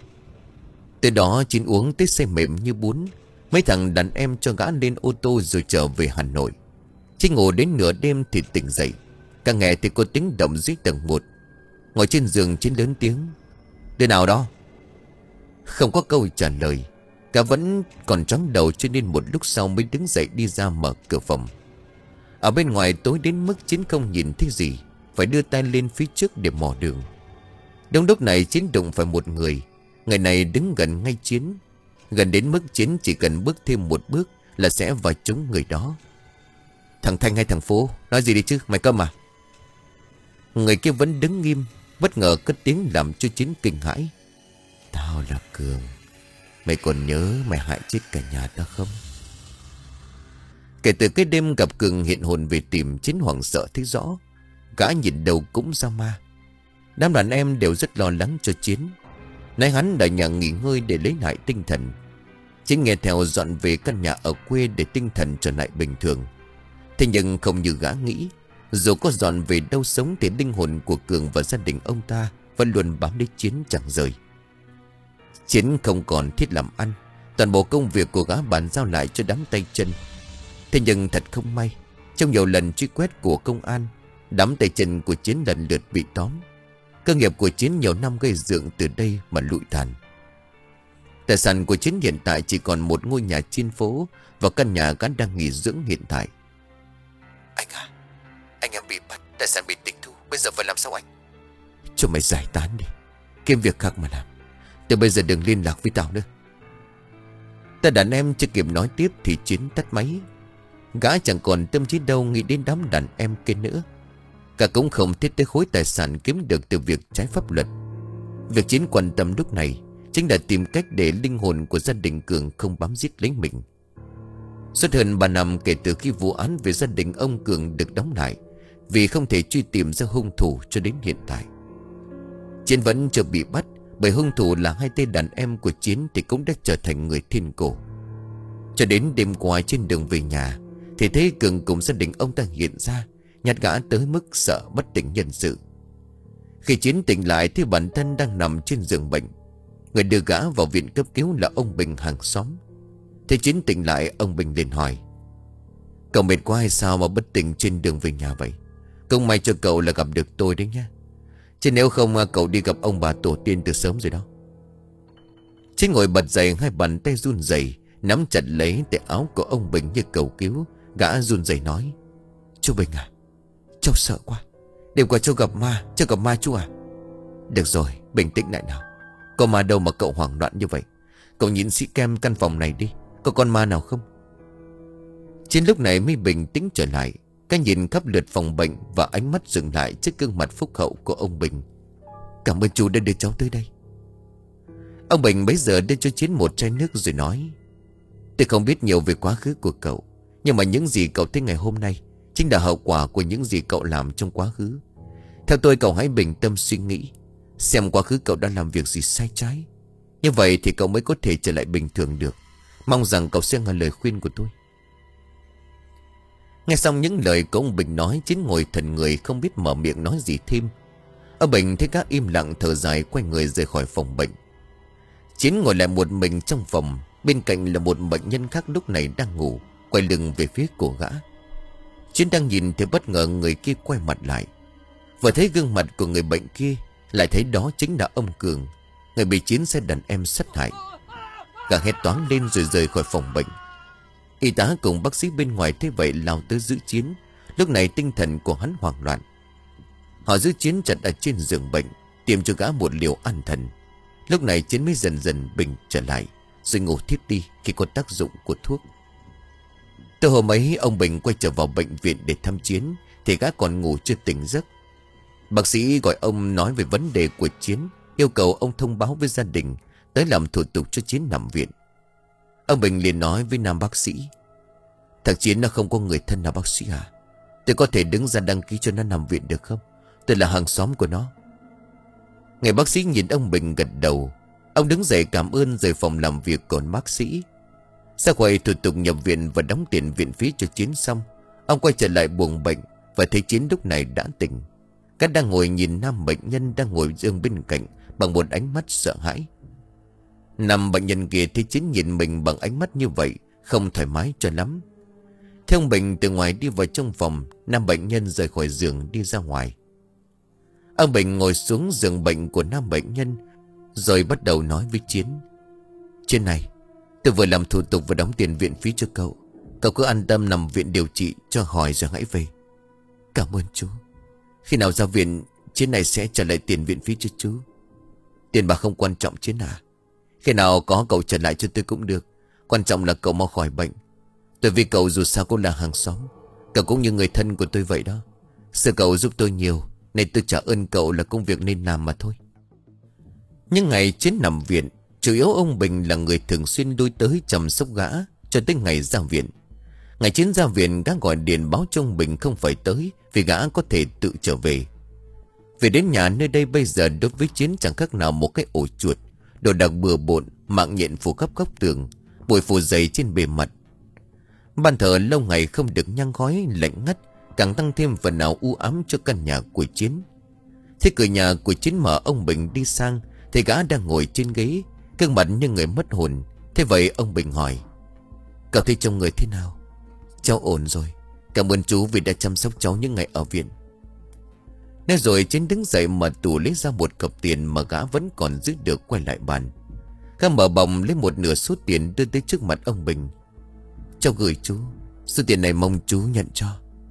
Từ đó Chiến uống tới say mềm như bún. Mấy thằng đàn em cho gã lên ô tô rồi trở về Hà Nội. Chiến ngủ đến nửa đêm thì tỉnh dậy. Cả nghe thì có tiếng động dưới tầng một. Ngồi trên giường Chiến lớn tiếng. Đứa nào đó? Không có câu trả lời. Cả vẫn còn choáng đầu cho nên một lúc sau mới đứng dậy đi ra mở cửa phòng. Ở bên ngoài tối đến mức Chiến không nhìn thấy gì, phải đưa tay lên phía trước để mò đường. Đúng lúc này Chiến đụng phải một người. Người này đứng gần ngay Chiến, gần đến mức Chiến chỉ cần bước thêm một bước là sẽ vào trúng người đó. Thằng Thanh hay thằng Phố, nói gì đi chứ, mày câm à? Người kia vẫn đứng nghiêm, bất ngờ cất tiếng làm cho Chiến kinh hãi. Tao là Cường. Mày còn nhớ mày hại chết cả nhà tao không? Kể từ cái đêm gặp Cường hiện hồn về tìm, Chiến hoảng sợ thấy rõ. Gã nhìn đầu cũng ra ma. Đám đàn em đều rất lo lắng cho Chiến. Nay hắn đã nhà nghỉ ngơi để lấy lại tinh thần. Chiến nghe theo dọn về căn nhà ở quê để tinh thần trở lại bình thường. Thế nhưng không như gã nghĩ, dù có dọn về đâu sống thì linh hồn của Cường và gia đình ông ta vẫn luôn bám lấy Chiến chẳng rời. Chiến không còn thiết làm ăn, toàn bộ công việc của gã bàn giao lại cho đám tay chân. Thế nhưng thật không may, trong nhiều lần truy quét của công an, đám tay chân của Chiến lần lượt bị tóm. Cơ nghiệp của Chiến nhiều năm gây dựng từ đây mà lụi tàn. Tài sản của Chiến hiện tại chỉ còn một ngôi nhà trên phố và căn nhà gã đang nghỉ dưỡng hiện tại. Anh à, anh em bị bắt, tài sản bị tịch thu, bây giờ phải làm sao anh? Cho mày giải tán đi, kiếm việc khác mà làm. Từ bây giờ đừng liên lạc với tao nữa. Ta đàn em chưa kịp nói tiếp thì Chiến tắt máy. Gã chẳng còn tâm trí đâu nghĩ đến đám đàn em kia nữa. Cả cũng không thiết tới khối tài sản kiếm được từ việc trái pháp luật. Việc Chiến quan tâm lúc này chính là tìm cách để linh hồn của gia đình Cường không bám giết lấy mình. Suốt hơn ba năm kể từ khi vụ án về gia đình ông Cường được đóng lại, vì không thể truy tìm ra hung thủ cho đến hiện tại. Chiến vẫn chưa bị bắt, bởi hung thủ là hai tên đàn em của Chiến thì cũng đã trở thành người thiên cổ. Cho đến đêm qua trên đường về nhà thì thấy Cường cùng gia đình ông ta hiện ra, nhát gã tới mức sợ bất tỉnh nhân sự. Khi Chiến tỉnh lại thì bản thân đang nằm trên giường bệnh. Người đưa gã vào viện cấp cứu là ông Bình hàng xóm. Thế Chiến tỉnh lại, ông Bình liền hỏi: "Cậu mệt quá hay sao mà bất tỉnh trên đường về nhà vậy? Không may cho cậu là gặp được tôi đấy nhá. Chứ nếu không cậu đi gặp ông bà tổ tiên từ sớm rồi đó." Chiến ngồi bật dậy, hai bàn tay run rẩy nắm chặt lấy tay áo của ông Bình như cầu cứu. Gã run rẩy nói: "Chú Bình à, cháu sợ quá. Đêm qua cháu gặp ma, cháu gặp ma chú à?" "Được rồi, bình tĩnh lại nào. Có ma đâu mà cậu hoảng loạn như vậy. Cậu nhìn sĩ kem căn phòng này đi, có con ma nào không?" Chiến lúc này mới bình tĩnh trở lại. Cái nhìn khắp lượt phòng bệnh và ánh mắt dừng lại trước gương mặt phúc hậu của ông Bình. "Cảm ơn chú đã đưa cháu tới đây." Ông Bình bấy giờ đưa cho Chiến một chai nước rồi nói: "Tôi không biết nhiều về quá khứ của cậu, nhưng mà những gì cậu thấy ngày hôm nay chính là hậu quả của những gì cậu làm trong quá khứ. Theo tôi, cậu hãy bình tâm suy nghĩ, xem quá khứ cậu đã làm việc gì sai trái. Như vậy thì cậu mới có thể trở lại bình thường được. Mong rằng cậu sẽ nghe lời khuyên của tôi." Nghe xong những lời của ông Bình nói, Chiến ngồi thần người không biết mở miệng nói gì thêm. Ông Bình thấy các im lặng thở dài, quay người rời khỏi phòng bệnh. Chiến ngồi lại một mình trong phòng. Bên cạnh là một bệnh nhân khác lúc này đang ngủ, quay lưng về phía của gã. Chiến đang nhìn thì bất ngờ người kia quay mặt lại. Vừa thấy gương mặt của người bệnh kia, lại thấy đó chính là ông Cường, người bị Chiến xe đàn em sát hại. Gã hét toáng lên rồi rời khỏi phòng bệnh. Y tá cùng bác sĩ bên ngoài thấy vậy lao tới giữ Chiến. Lúc này tinh thần của hắn hoảng loạn. Họ giữ Chiến chặt ở trên giường bệnh, tiêm cho gã một liều an thần. Lúc này Chiến mới dần dần bình trở lại, rồi ngủ thiếp đi khi có tác dụng của thuốc. Từ hôm ấy ông Bình quay trở vào bệnh viện để thăm Chiến thì gã còn ngủ chưa tỉnh giấc. Bác sĩ gọi ông nói về vấn đề của Chiến, yêu cầu ông thông báo với gia đình tới làm thủ tục cho Chiến nằm viện. Ông Bình liền nói với nam bác sĩ: "Thằng Chiến nó không có người thân nào bác sĩ à? Tôi có thể đứng ra đăng ký cho nó nằm viện được không? Tôi là hàng xóm của nó." Người bác sĩ nhìn ông Bình gật đầu. Ông đứng dậy cảm ơn rời phòng làm việc còn bác sĩ. Sau khi thủ tục nhập viện và đóng tiền viện phí cho Chiến xong, ông quay trở lại buồng bệnh và thấy Chiến lúc này đã tỉnh. Gã đang ngồi nhìn nam bệnh nhân đang ngồi giường bên cạnh bằng một ánh mắt sợ hãi. Nam bệnh nhân kia thấy Chiến nhìn mình bằng ánh mắt như vậy, không thoải mái cho lắm. Theo ông Bình từ ngoài đi vào trong phòng, nam bệnh nhân rời khỏi giường đi ra ngoài. Ông Bình ngồi xuống giường bệnh của nam bệnh nhân, rồi bắt đầu nói với Chiến: "Chiến này, tôi vừa làm thủ tục và đóng tiền viện phí cho cậu. Cậu cứ an tâm nằm viện điều trị cho hỏi rồi hãy về." "Cảm ơn chú. Khi nào ra viện, Chiến này sẽ trả lại tiền viện phí cho chú." "Tiền bạc không quan trọng Chiến à. Khi nào có cậu trả lại cho tôi cũng được. Quan trọng là cậu mau khỏi bệnh. Tôi vì cậu dù sao cũng là hàng xóm. Cậu cũng như người thân của tôi vậy đó. Sự cậu giúp tôi nhiều, nên tôi trả ơn cậu là công việc nên làm mà thôi." Những ngày Chiến nằm viện, chủ yếu ông Bình là người thường xuyên lui tới chăm sóc gã cho tới ngày ra viện. Ngày Chiến ra viện, gã gọi điện báo cho ông Bình không phải tới vì gã có thể tự trở về. Về đến nhà, nơi đây bây giờ đối với Chiến chẳng khác nào một cái ổ chuột. Đồ đạc bừa bộn, mạng nhện phủ khắp góc tường, bụi phủ dày trên bề mặt. Ban thờ lâu ngày không được nhang khói, lạnh ngắt, càng tăng thêm phần nào u ám cho căn nhà của Chiến. Thế cửa nhà của Chiến mở, ông Bình đi sang thì gã đang ngồi trên ghế, gương mặt như người mất hồn. Thế vậy ông Bình hỏi: "Cậu thấy trong người thế nào?" "Cháu ổn rồi. Cảm ơn chú vì đã chăm sóc cháu những ngày ở viện." Nói rồi Chiến đứng dậy mở tủ lấy ra một cặp tiền mà gã vẫn còn giữ được, quay lại bàn. Gã mở bọc lấy một nửa số tiền đưa tới trước mặt ông Bình. "Cháu gửi chú. Số tiền này mong chú nhận cho."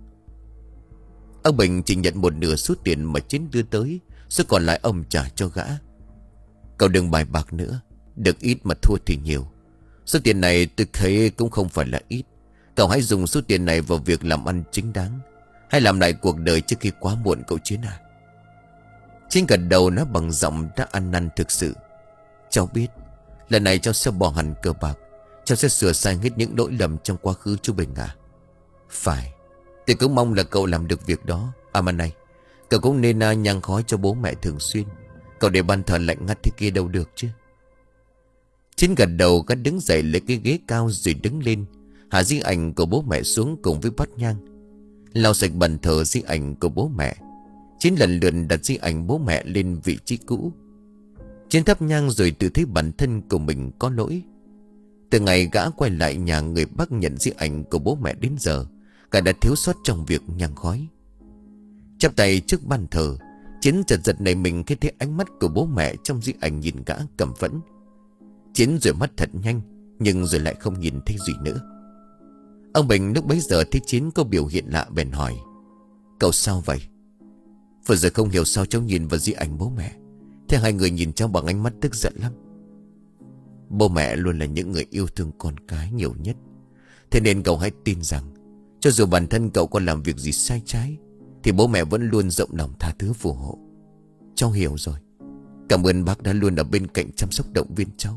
Ông Bình chỉ nhận một nửa số tiền mà Chiến đưa tới, số còn lại ông trả cho gã. "Cậu đừng bài bạc nữa. Được ít mà thua thì nhiều. Số tiền này tôi thấy cũng không phải là ít. Cậu hãy dùng số tiền này vào việc làm ăn chính đáng. Hãy làm lại cuộc đời trước khi quá muộn cậu Chiến à." Chiến gật đầu nói bằng giọng đã ăn năn thực sự: "Cháu biết. Lần này cháu sẽ bỏ hẳn cờ bạc. Cháu sẽ sửa sai hết những lỗi lầm trong quá khứ chú Bình à? Phải. Tôi cũng mong là cậu làm được việc đó. À mà này, cậu cũng nên uh, nhang khói cho bố mẹ thường xuyên. Cậu để ban thờ lạnh ngắt thế kia đâu được chứ. Chiến gật đầu, gắt đứng dậy lấy cái ghế cao rồi đứng lên, hạ di ảnh của bố mẹ xuống cùng với bát nhang, lau sạch bàn thờ di ảnh của bố mẹ. Chiến lần lượt đặt di ảnh bố mẹ lên vị trí cũ. Chiến thắp nhang rồi tự thấy bản thân của mình có lỗi. Từ ngày gã quay lại nhà người Bắc nhận di ảnh của bố mẹ đến giờ, gã đã thiếu sót trong việc nhang khói. Chắp tay trước bàn thờ, Chiến giật giật nảy mình khi thấy ánh mắt của bố mẹ trong di ảnh nhìn gã căm phẫn. Chiến rời mắt thật nhanh, nhưng rồi lại không nhìn thấy gì nữa. Ông Bình lúc bấy giờ thấy Chiến có biểu hiện lạ bèn hỏi: Cậu sao vậy? Vừa rồi không hiểu sao cháu nhìn vào di ảnh bố mẹ, thế hai người nhìn cháu bằng ánh mắt tức giận lắm. Bố mẹ luôn là những người yêu thương con cái nhiều nhất. Thế nên cậu hãy tin rằng cho dù bản thân cậu có làm việc gì sai trái thì bố mẹ vẫn luôn rộng lòng tha thứ phù hộ. Cháu hiểu rồi. Cảm ơn bác đã luôn ở bên cạnh chăm sóc động viên cháu.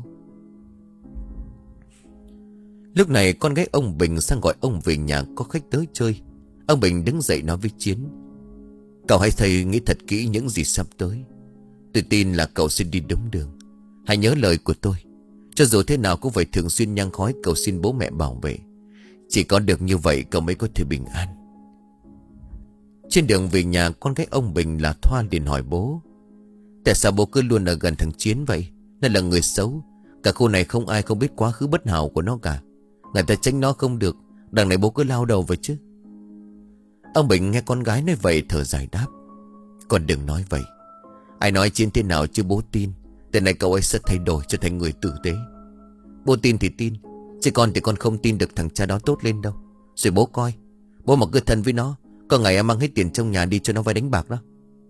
Lúc này con gái ông Bình sang gọi ông về nhà có khách tới chơi. Ông Bình đứng dậy nói với Chiến: Cậu hãy thầy nghĩ thật kỹ những gì sắp tới. Tôi tin là cậu sẽ đi đúng đường. Hãy nhớ lời của tôi. Cho dù thế nào cũng phải thường xuyên nhang khói cầu xin bố mẹ bảo vệ. Chỉ có được như vậy cậu mới có thể bình an. Trên đường về nhà, con gái ông Bình là Thoa liền hỏi bố: Tại sao bố cứ luôn ở gần thằng Chiến vậy? Nó là người xấu. Cả khu này không ai không biết quá khứ bất hảo của nó cả. Người ta tránh nó không được, đằng này bố cứ lao đầu vậy chứ. Ông Bình nghe con gái nói vậy thở dài đáp: Con đừng nói vậy. Ai nói Chiến thế nào chứ bố tin. Từ này cậu ấy sẽ thay đổi trở thành người tử tế. Bố tin thì tin, chứ con thì con không tin được thằng cha đó tốt lên đâu. Rồi bố coi, bố mà cứ thân với nó, có ngày em mang hết tiền trong nhà đi cho nó vay đánh bạc đó.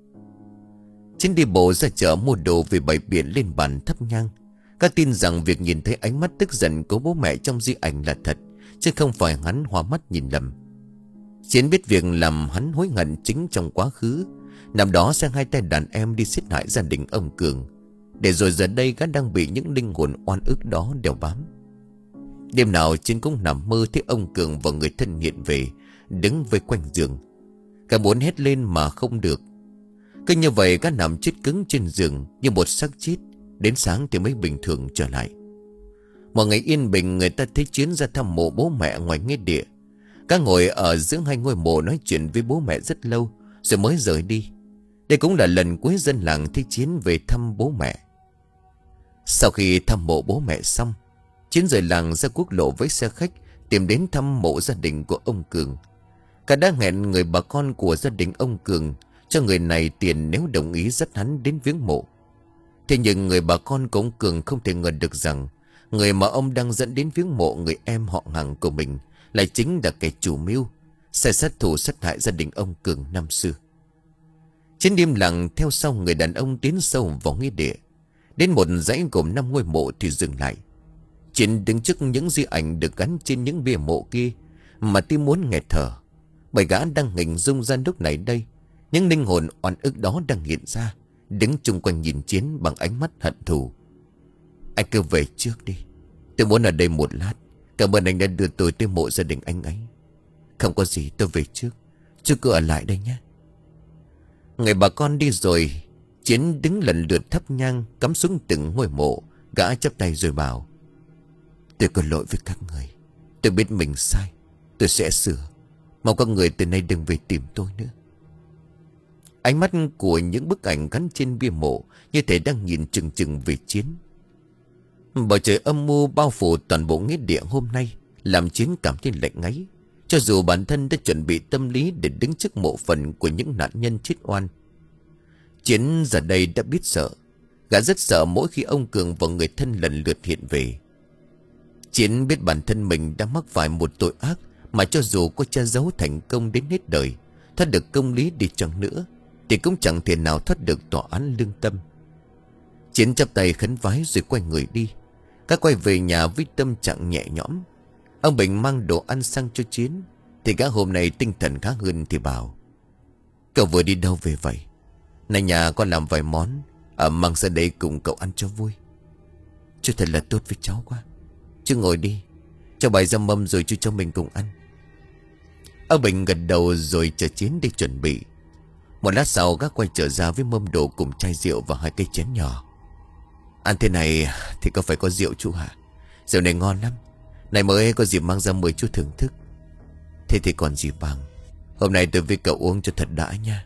Chiến đi bộ ra chợ mua đồ về bày biện lên bàn thắp nhang. Các tin rằng việc nhìn thấy ánh mắt tức giận của bố mẹ trong di ảnh là thật, chứ không phải hắn hoa mắt nhìn lầm. Chiến biết việc làm hắn hối hận chính trong quá khứ. Năm đó sang hai tay đàn em đi giết hại gia đình ông Cường, để rồi giờ đây gã đang bị những linh hồn oan ức đó đeo bám. Đêm nào Chiến cũng nằm mơ thấy ông Cường và người thân hiện về, đứng vây quanh giường. Gã muốn hét lên mà không được. Cứ như vậy gã nằm chết cứng trên giường như một xác chết. Đến sáng thì mới bình thường trở lại. Mọi ngày yên bình, người ta thấy Chiến ra thăm mộ bố mẹ ngoài nghĩa địa. Gã ngồi ở giữa hai ngôi mộ nói chuyện với bố mẹ rất lâu rồi mới rời đi. Đây cũng là lần cuối dân làng thấy Chiến về thăm bố mẹ. Sau khi thăm mộ bố mẹ xong, Chiến rời làng ra quốc lộ với xe khách tìm đến thăm mộ gia đình của ông Cường. Cả đã hẹn người bà con của gia đình ông Cường cho người này tiền nếu đồng ý dắt hắn đến viếng mộ. Thế nhưng người bà con của ông Cường không thể ngờ được rằng người mà ông đang dẫn đến viếng mộ người em họ hàng của mình lại chính là kẻ chủ mưu sai sát thủ sát hại gia đình ông Cường năm xưa. Chiến đêm lặng theo sau người đàn ông tiến sâu vào nghĩa địa. Đến một dãy gồm năm ngôi mộ thì dừng lại. Chiến đứng trước những di ảnh được gắn trên những bia mộ kia mà tim muốn nghẹt thở. Bởi gã đang hình dung ra lúc này đây, những linh hồn oan ức đó đang hiện ra, đứng chung quanh nhìn Chiến bằng ánh mắt hận thù. Anh cứ về trước đi. Tôi muốn ở đây một lát. Cảm ơn anh đã đưa tôi tới mộ gia đình anh ấy. Không có gì, tôi về trước, chứ cứ ở lại đây nhé. Người bà con đi rồi, Chiến đứng lần lượt thắp nhang cắm xuống từng ngôi mộ. Gã chắp tay rồi bảo: Tôi có lỗi với các người. Tôi biết mình sai, tôi sẽ sửa. Mong các người từ nay đừng về tìm tôi nữa. Ánh mắt của những bức ảnh gắn trên bia mộ như thể đang nhìn chừng chừng về Chiến. Bầu trời âm mưu bao phủ toàn bộ nghĩa địa hôm nay làm Chiến cảm thấy lạnh ngáy. Cho dù bản thân đã chuẩn bị tâm lý để đứng trước mộ phần của những nạn nhân chết oan, Chiến giờ đây đã biết sợ. Gã rất sợ mỗi khi ông Cường và người thân lần lượt hiện về. Chiến biết bản thân mình đã mắc phải một tội ác mà cho dù có che giấu thành công đến hết đời, thoát được công lý đi chăng nữa, thì cũng chẳng thể nào thoát được tòa án lương tâm. Chiến chắp tay khấn vái rồi quay người đi. Các quay về nhà với tâm trạng nhẹ nhõm. Ông Bình mang đồ ăn sang cho Chiến, thì gã hôm nay tinh thần khá hơn thì bảo: Cậu vừa đi đâu về vậy? Này nhà con làm vài món à, mang ra đây cùng cậu ăn cho vui. Chú thật là tốt với cháu quá. Chú ngồi đi, Cho bài ra mâm rồi chú cho mình cùng ăn. Ông Bình gật đầu rồi chờ Chiến đi chuẩn bị. Một lát sau gác quay trở ra với mâm đồ cùng chai rượu và hai cây chén nhỏ. Ăn thế này thì có phải có rượu chú hả? Rượu này ngon lắm. Này mới có dịp mang ra mời chú thưởng thức. Thế thì còn gì bằng. Hôm nay tôi với cậu uống cho thật đã nha.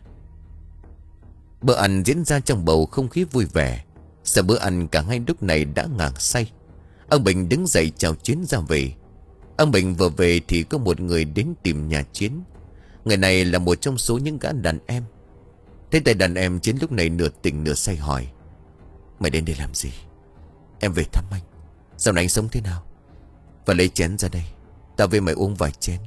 Bữa ăn diễn ra trong bầu không khí vui vẻ. Sau bữa ăn cả hai lúc này đã ngả say. Ông Bình đứng dậy chào Chiến ra về. Ông Bình vừa về thì có một người đến tìm nhà Chiến. Người này là một trong số những gã đàn em. Thế tay đàn em, Chiến lúc này nửa tỉnh nửa say hỏi: Mày đến đây làm gì? Em về thăm anh. Dạo này anh sống thế nào? Và lấy chén ra đây, tao với mày uống vài chén.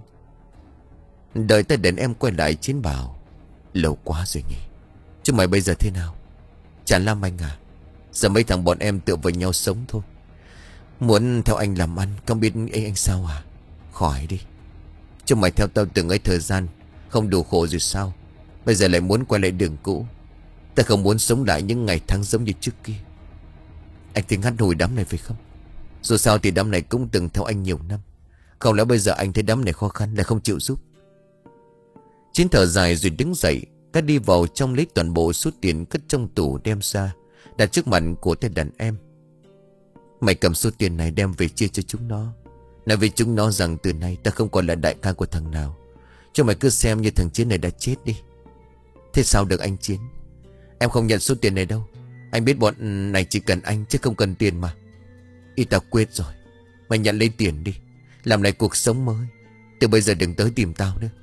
Đợi tay đàn em quay lại, Chiến bảo: Lâu quá rồi nhỉ. Chứ mày bây giờ thế nào? Chán lắm anh à. Giờ mấy thằng bọn em tựa vào nhau sống thôi. Muốn theo anh làm ăn, không biết anh, anh sao à? Khỏi đi. Chứ mày theo tao từng ấy thời gian không đủ khổ rồi sao? Bây giờ lại muốn quay lại đường cũ. Ta không muốn sống lại những ngày tháng giống như trước kia. Anh tính hát hồi đám này phải không? Dù sao thì đám này cũng từng theo anh nhiều năm. Không lẽ bây giờ anh thấy đám này khó khăn lại không chịu giúp? Chiến thở dài rồi đứng dậy. Các đi vào trong lấy toàn bộ số tiền cất trong tủ đem ra, đặt trước mặt của tên đàn em. Mày cầm số tiền này đem về chia cho chúng nó. Nói với chúng nó rằng từ nay ta không còn là đại ca của thằng nào. Cho mày cứ xem như thằng Chiến này đã chết đi. Thế sao được anh Chiến? Em không nhận số tiền này đâu. Anh biết bọn này chỉ cần anh chứ không cần tiền mà. Ý tao quyết rồi. Mày nhận lấy tiền đi. Làm lại cuộc sống mới. Từ bây giờ đừng tới tìm tao nữa.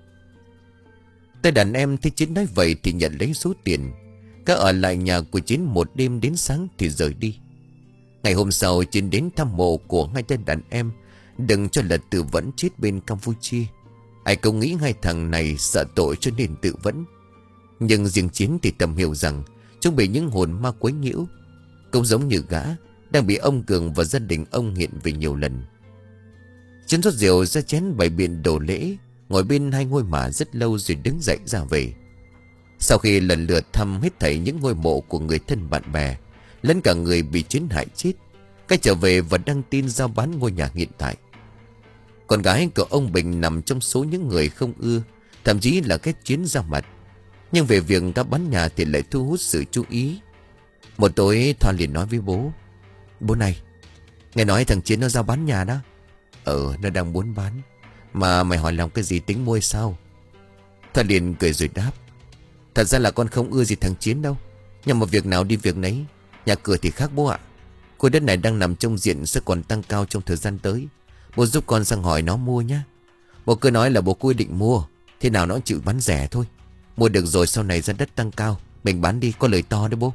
Tay đàn em thấy Chiến nói vậy thì nhận lấy số tiền. Các ở lại nhà của Chiến một đêm đến sáng thì rời đi. Ngày hôm sau Chiến đến thăm mộ của hai tay đàn em. Đừng cho là tự vẫn chết bên Campuchia. Ai cũng nghĩ hai thằng này sợ tội cho nên tự vẫn. Nhưng riêng Chiến thì thầm hiểu rằng chúng bị những hồn ma quấy nhiễu. Cũng giống như gã đang bị ông Cường và gia đình ông hiện về nhiều lần. Chiến rót rượu ra chén bày biện đồ lễ, ngồi bên hai ngôi mả rất lâu rồi đứng dậy ra về. Sau khi lần lượt thăm hết thảy những ngôi mộ của người thân bạn bè, lẫn cả người bị Chiến hại chết, cách trở về và đăng tin giao bán ngôi nhà hiện tại. Con gái của ông Bình nằm trong số những người không ưa, thậm chí là ghét Chiến ra mặt. Nhưng về việc đã bán nhà thì lại thu hút sự chú ý. Một tối Thoa liền nói với bố: Bố này, nghe nói thằng Chiến nó giao bán nhà đó. Ờ, nó đang muốn bán. Mà mày hỏi làm cái gì, tính mua sao? Thoa liền cười rồi đáp: Thật ra là con không ưa gì thằng Chiến đâu. Nhưng mà việc nào đi việc nấy. Nhà cửa thì khác bố ạ. Khối đất này đang nằm trong diện sẽ còn tăng cao trong thời gian tới. Bố giúp con sang hỏi nó mua nhá. Bố cứ nói là bố quy định mua, thế nào nó chịu bán rẻ thôi. Mua được rồi sau này giá đất tăng cao, mình bán đi có lời to đấy bố.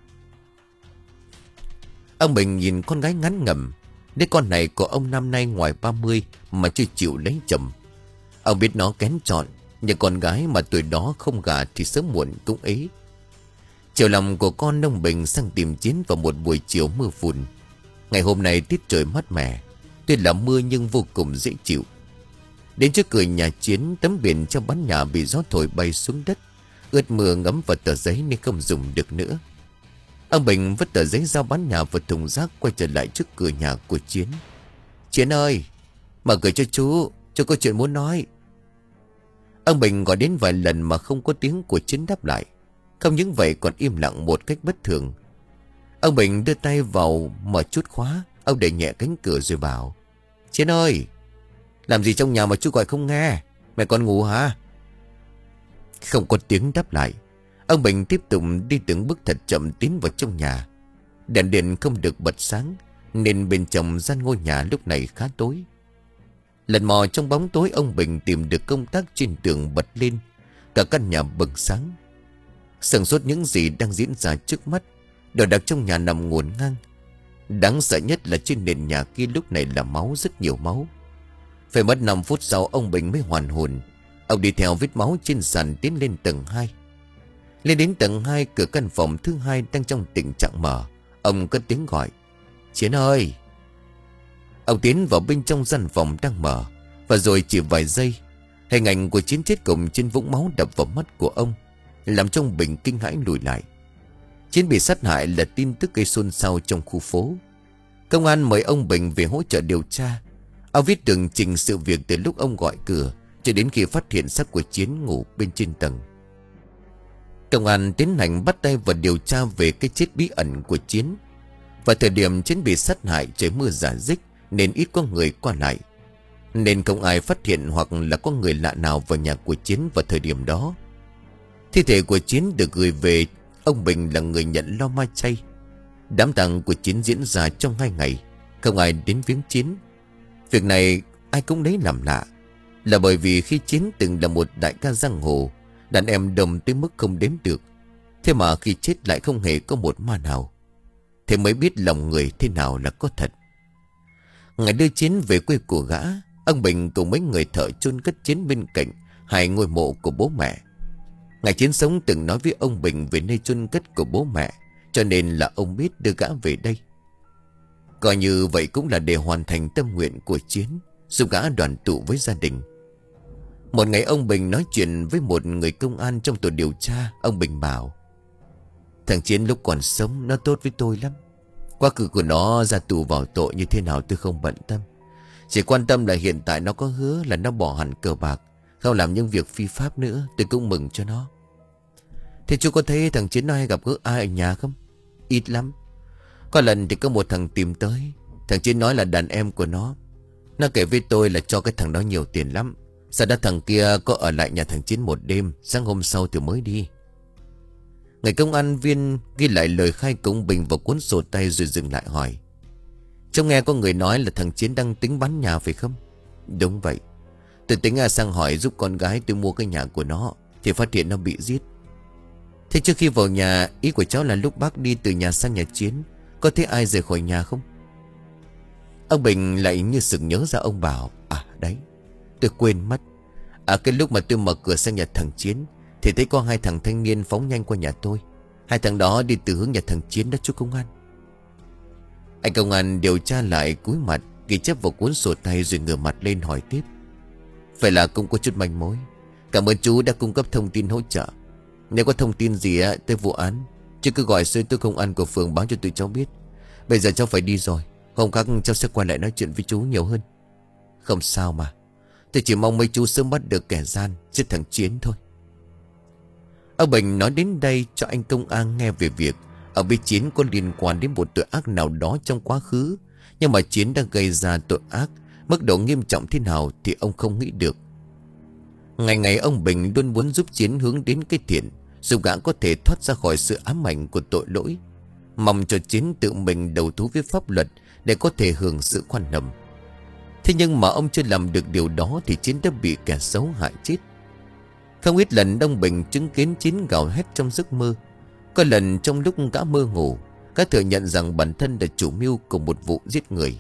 Ông Bình nhìn con gái ngán ngẩm. Đứa con này của ông năm nay ngoài ba mươi mà chưa chịu lấy chồng. Ông biết nó kén chọn, nhưng con gái mà tuổi đó không gả thì sớm muộn cũng ấy. Chiều lòng của con ông Bình sang tìm Chiến vào một buổi chiều mưa phùn. Ngày hôm nay tiết trời mát mẻ, tuy là mưa nhưng vô cùng dễ chịu. Đến trước cửa nhà Chiến, tấm biển cho bán nhà bị gió thổi bay xuống đất, ướt mưa ngấm vào tờ giấy nên không dùng được nữa. Ông Bình vứt tờ giấy giao bán nhà vào thùng rác, quay trở lại trước cửa nhà của Chiến. Chiến ơi, mở cửa cho chú, chú có chuyện muốn nói. Ông Bình gọi đến vài lần mà không có tiếng của Chiến đáp lại. Không những vậy còn im lặng một cách bất thường. Ông Bình đưa tay vào mở chút khóa. Ông đẩy nhẹ cánh cửa rồi bảo: Chiến ơi, làm gì trong nhà mà chú gọi không nghe? Mày còn ngủ hả? Không có tiếng đáp lại. Ông Bình tiếp tục đi từng bước thật chậm tiến vào trong nhà. Đèn điện không được bật sáng, nên bên trong gian ngôi nhà lúc này khá tối. Lần mò trong bóng tối, ông Bình tìm được công tắc trên tường bật lên. Cả căn nhà bừng sáng. Sửng sốt những gì đang diễn ra trước mắt. Đồ đạc trong nhà nằm ngổn ngang. Đáng sợ nhất là trên nền nhà kia lúc này là máu, rất nhiều máu. Phải mất năm phút sau ông Bình mới hoàn hồn. Ông đi theo vết máu trên sàn tiến lên tầng hai. Lên đến tầng hai, cửa căn phòng thứ hai đang trong tình trạng mở. Ông cất tiếng gọi: Chiến ơi. Ông tiến vào bên trong gian phòng đang mở. Và rồi chỉ vài giây, hình ảnh của Chiến chết cùng trên vũng máu đập vào mắt của ông, làm cho ông Bình kinh hãi lùi lại. Chiến bị sát hại là tin tức gây xôn xao trong khu phố. Công an mời ông Bình về hỗ trợ điều tra. Ông viết tường trình sự việc từ lúc ông gọi cửa cho đến khi phát hiện xác của Chiến ngủ bên trên tầng. Công an tiến hành bắt tay và điều tra về cái chết bí ẩn của Chiến. Vào thời điểm Chiến bị sát hại, trời mưa rả rích nên ít có người qua lại, nên không ai phát hiện hoặc là có người lạ nào vào nhà của Chiến vào thời điểm đó. Thi thể của Chiến được gửi về, ông Bình là người nhận lo ma chay. Đám tang của Chiến diễn ra trong hai ngày, không ai đến viếng Chiến. Việc này ai cũng lấy làm lạ, là bởi vì khi Chiến từng là một đại ca giang hồ, đàn em đầm tới mức không đếm được. Thế mà khi chết lại không hề có một ma nào. Thế mới biết lòng người thế nào là có thật. Ngày đưa Chiến về quê của gã, ông Bình cùng mấy người thợ chôn cất Chiến bên cạnh hai ngôi mộ của bố mẹ. Ngày Chiến sống từng nói với ông Bình về nơi chôn cất của bố mẹ, cho nên là ông biết đưa gã về đây. Coi như vậy cũng là để hoàn thành tâm nguyện của Chiến, giúp gã đoàn tụ với gia đình. Một ngày ông Bình nói chuyện với một người công an trong tổ điều tra. Ông Bình bảo: thằng Chiến lúc còn sống nó tốt với tôi lắm. Quá khứ của nó ra tù vào tội như thế nào tôi không bận tâm. Chỉ quan tâm là hiện tại nó có hứa là nó bỏ hẳn cờ bạc, không làm những việc phi pháp nữa. Tôi cũng mừng cho nó. Thế chú có thấy thằng Chiến nó hay gặp gỡ ai ở nhà không? Ít lắm. Có lần thì có một thằng tìm tới. Thằng Chiến nói là đàn em của nó. Nó kể với tôi là cho cái thằng đó nhiều tiền lắm. Sau đó thằng kia có ở lại nhà thằng Chiến một đêm, sáng hôm sau thì mới đi. Người công an viên ghi lại lời khai của ông Bình vào cuốn sổ tay rồi dừng lại hỏi: trông nghe có người nói là thằng Chiến đang tính bán nhà phải không? Đúng vậy. Tôi tính ra sang hỏi giúp con gái tôi mua cái nhà của nó, thì phát hiện nó bị giết. Thế trước khi vào nhà, ý của cháu là lúc bác đi từ nhà sang nhà Chiến, có thấy ai rời khỏi nhà không? Ông Bình lại như sực nhớ ra, ông bảo: à đấy, tôi quên mất. À cái lúc mà tôi mở cửa sang nhà thằng Chiến thì thấy có hai thằng thanh niên phóng nhanh qua nhà tôi. Hai thằng đó đi từ hướng nhà thằng Chiến đó chú công an. Anh công an điều tra lại cúi mặt ghi chép vào cuốn sổ tay rồi ngửa mặt lên hỏi tiếp: vậy là cũng có chút manh mối. Cảm ơn chú đã cung cấp thông tin hỗ trợ. Nếu có thông tin gì á tới vụ án, chứ cứ gọi số tôi công an của phường báo cho tụi cháu biết. Bây giờ cháu phải đi rồi, hôm khác cháu sẽ quay lại nói chuyện với chú nhiều hơn. Không sao mà, tôi chỉ mong mấy chú sớm bắt được kẻ gian giết thằng Chiến thôi. Ông Bình nói đến đây cho anh công an nghe về việc ở bên Chiến có liên quan đến một tội ác nào đó trong quá khứ. Nhưng mà Chiến đã gây ra tội ác, mức độ nghiêm trọng thế nào thì ông không nghĩ được. Ngày ngày ông Bình luôn muốn giúp Chiến hướng đến cái thiện, giúp gã có thể thoát ra khỏi sự ám ảnh của tội lỗi, mong cho Chiến tự mình đầu thú với pháp luật để có thể hưởng sự khoan hồng. Thế nhưng mà ông chưa làm được điều đó thì Chiến đã bị kẻ xấu hại chết. Không ít lần ông Bình chứng kiến Chiến gào hét trong giấc mơ. Có lần trong lúc gã mơ ngủ, gã thừa nhận rằng bản thân là chủ mưu của một vụ giết người.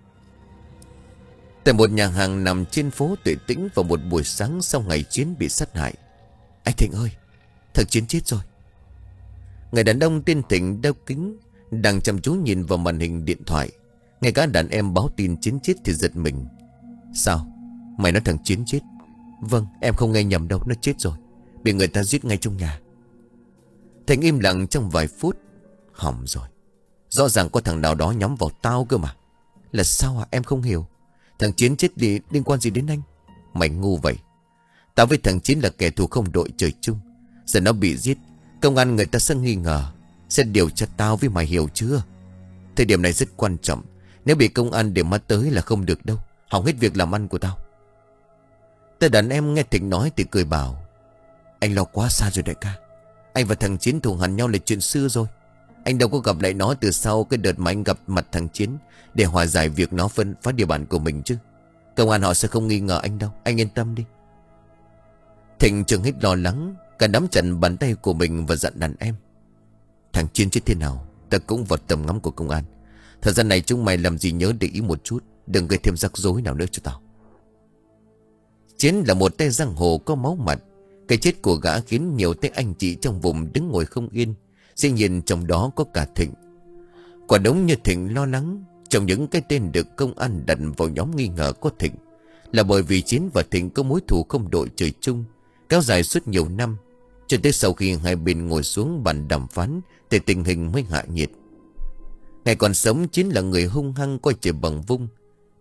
Tại một nhà hàng nằm trên phố Tuệ Tĩnh vào một buổi sáng sau ngày Chiến bị sát hại: anh Thịnh ơi, thằng Chiến chết rồi. Người đàn ông tên Thịnh đeo kính đang chăm chú nhìn vào màn hình điện thoại. Ngay cả đàn em báo tin Chiến chết thì giật mình: sao? Mày nói thằng Chiến chết? Vâng, em không nghe nhầm đâu, nó chết rồi, bị người ta giết ngay trong nhà. Thịnh im lặng trong vài phút: hỏng rồi, rõ ràng có thằng nào đó nhắm vào tao cơ mà. Là sao à, em không hiểu. Thằng Chiến chết thì liên quan gì đến anh? Mày ngu vậy. Tao với thằng Chiến là kẻ thù không đội trời chung. Giờ nó bị giết, công an người ta sẽ nghi ngờ, sẽ điều tra tao với mày, hiểu chưa? Thời điểm này rất quan trọng. Nếu bị công an để mắt tới là không được đâu, hỏng hết việc làm ăn của tao. Tên đàn em nghe Thịnh nói thì cười bảo: anh lo quá xa rồi đại ca. Anh và thằng Chiến thù hằn nhau là chuyện xưa rồi. Anh đâu có gặp lại nó từ sau cái đợt mà anh gặp mặt thằng Chiến để hòa giải việc nó phân phá địa bàn của mình chứ. Công an họ sẽ không nghi ngờ anh đâu, anh yên tâm đi. Thịnh chừng hết lo lắng, cả nắm chặt bàn tay của mình và dặn đàn em: thằng Chiến chết thế nào ta cũng vào tầm ngắm của công an. Thời gian này chúng mày làm gì nhớ để ý một chút, đừng gây thêm rắc rối nào nữa cho tao. Chiến là một tay giang hồ có máu mặt. Cái chết của gã khiến nhiều tay anh chị trong vùng đứng ngồi không yên, dĩ nhiên trong đó có cả Thịnh. Quả đúng như Thịnh lo lắng, trong những cái tên được công an đặt vào nhóm nghi ngờ có Thịnh là bởi vì Chiến và Thịnh có mối thù không đội trời chung, kéo dài suốt nhiều năm, cho tới sau khi hai bên ngồi xuống bàn đàm phán thì tình hình mới hạ nhiệt. Ngày còn sống, Chiến là người hung hăng coi trời bằng vung.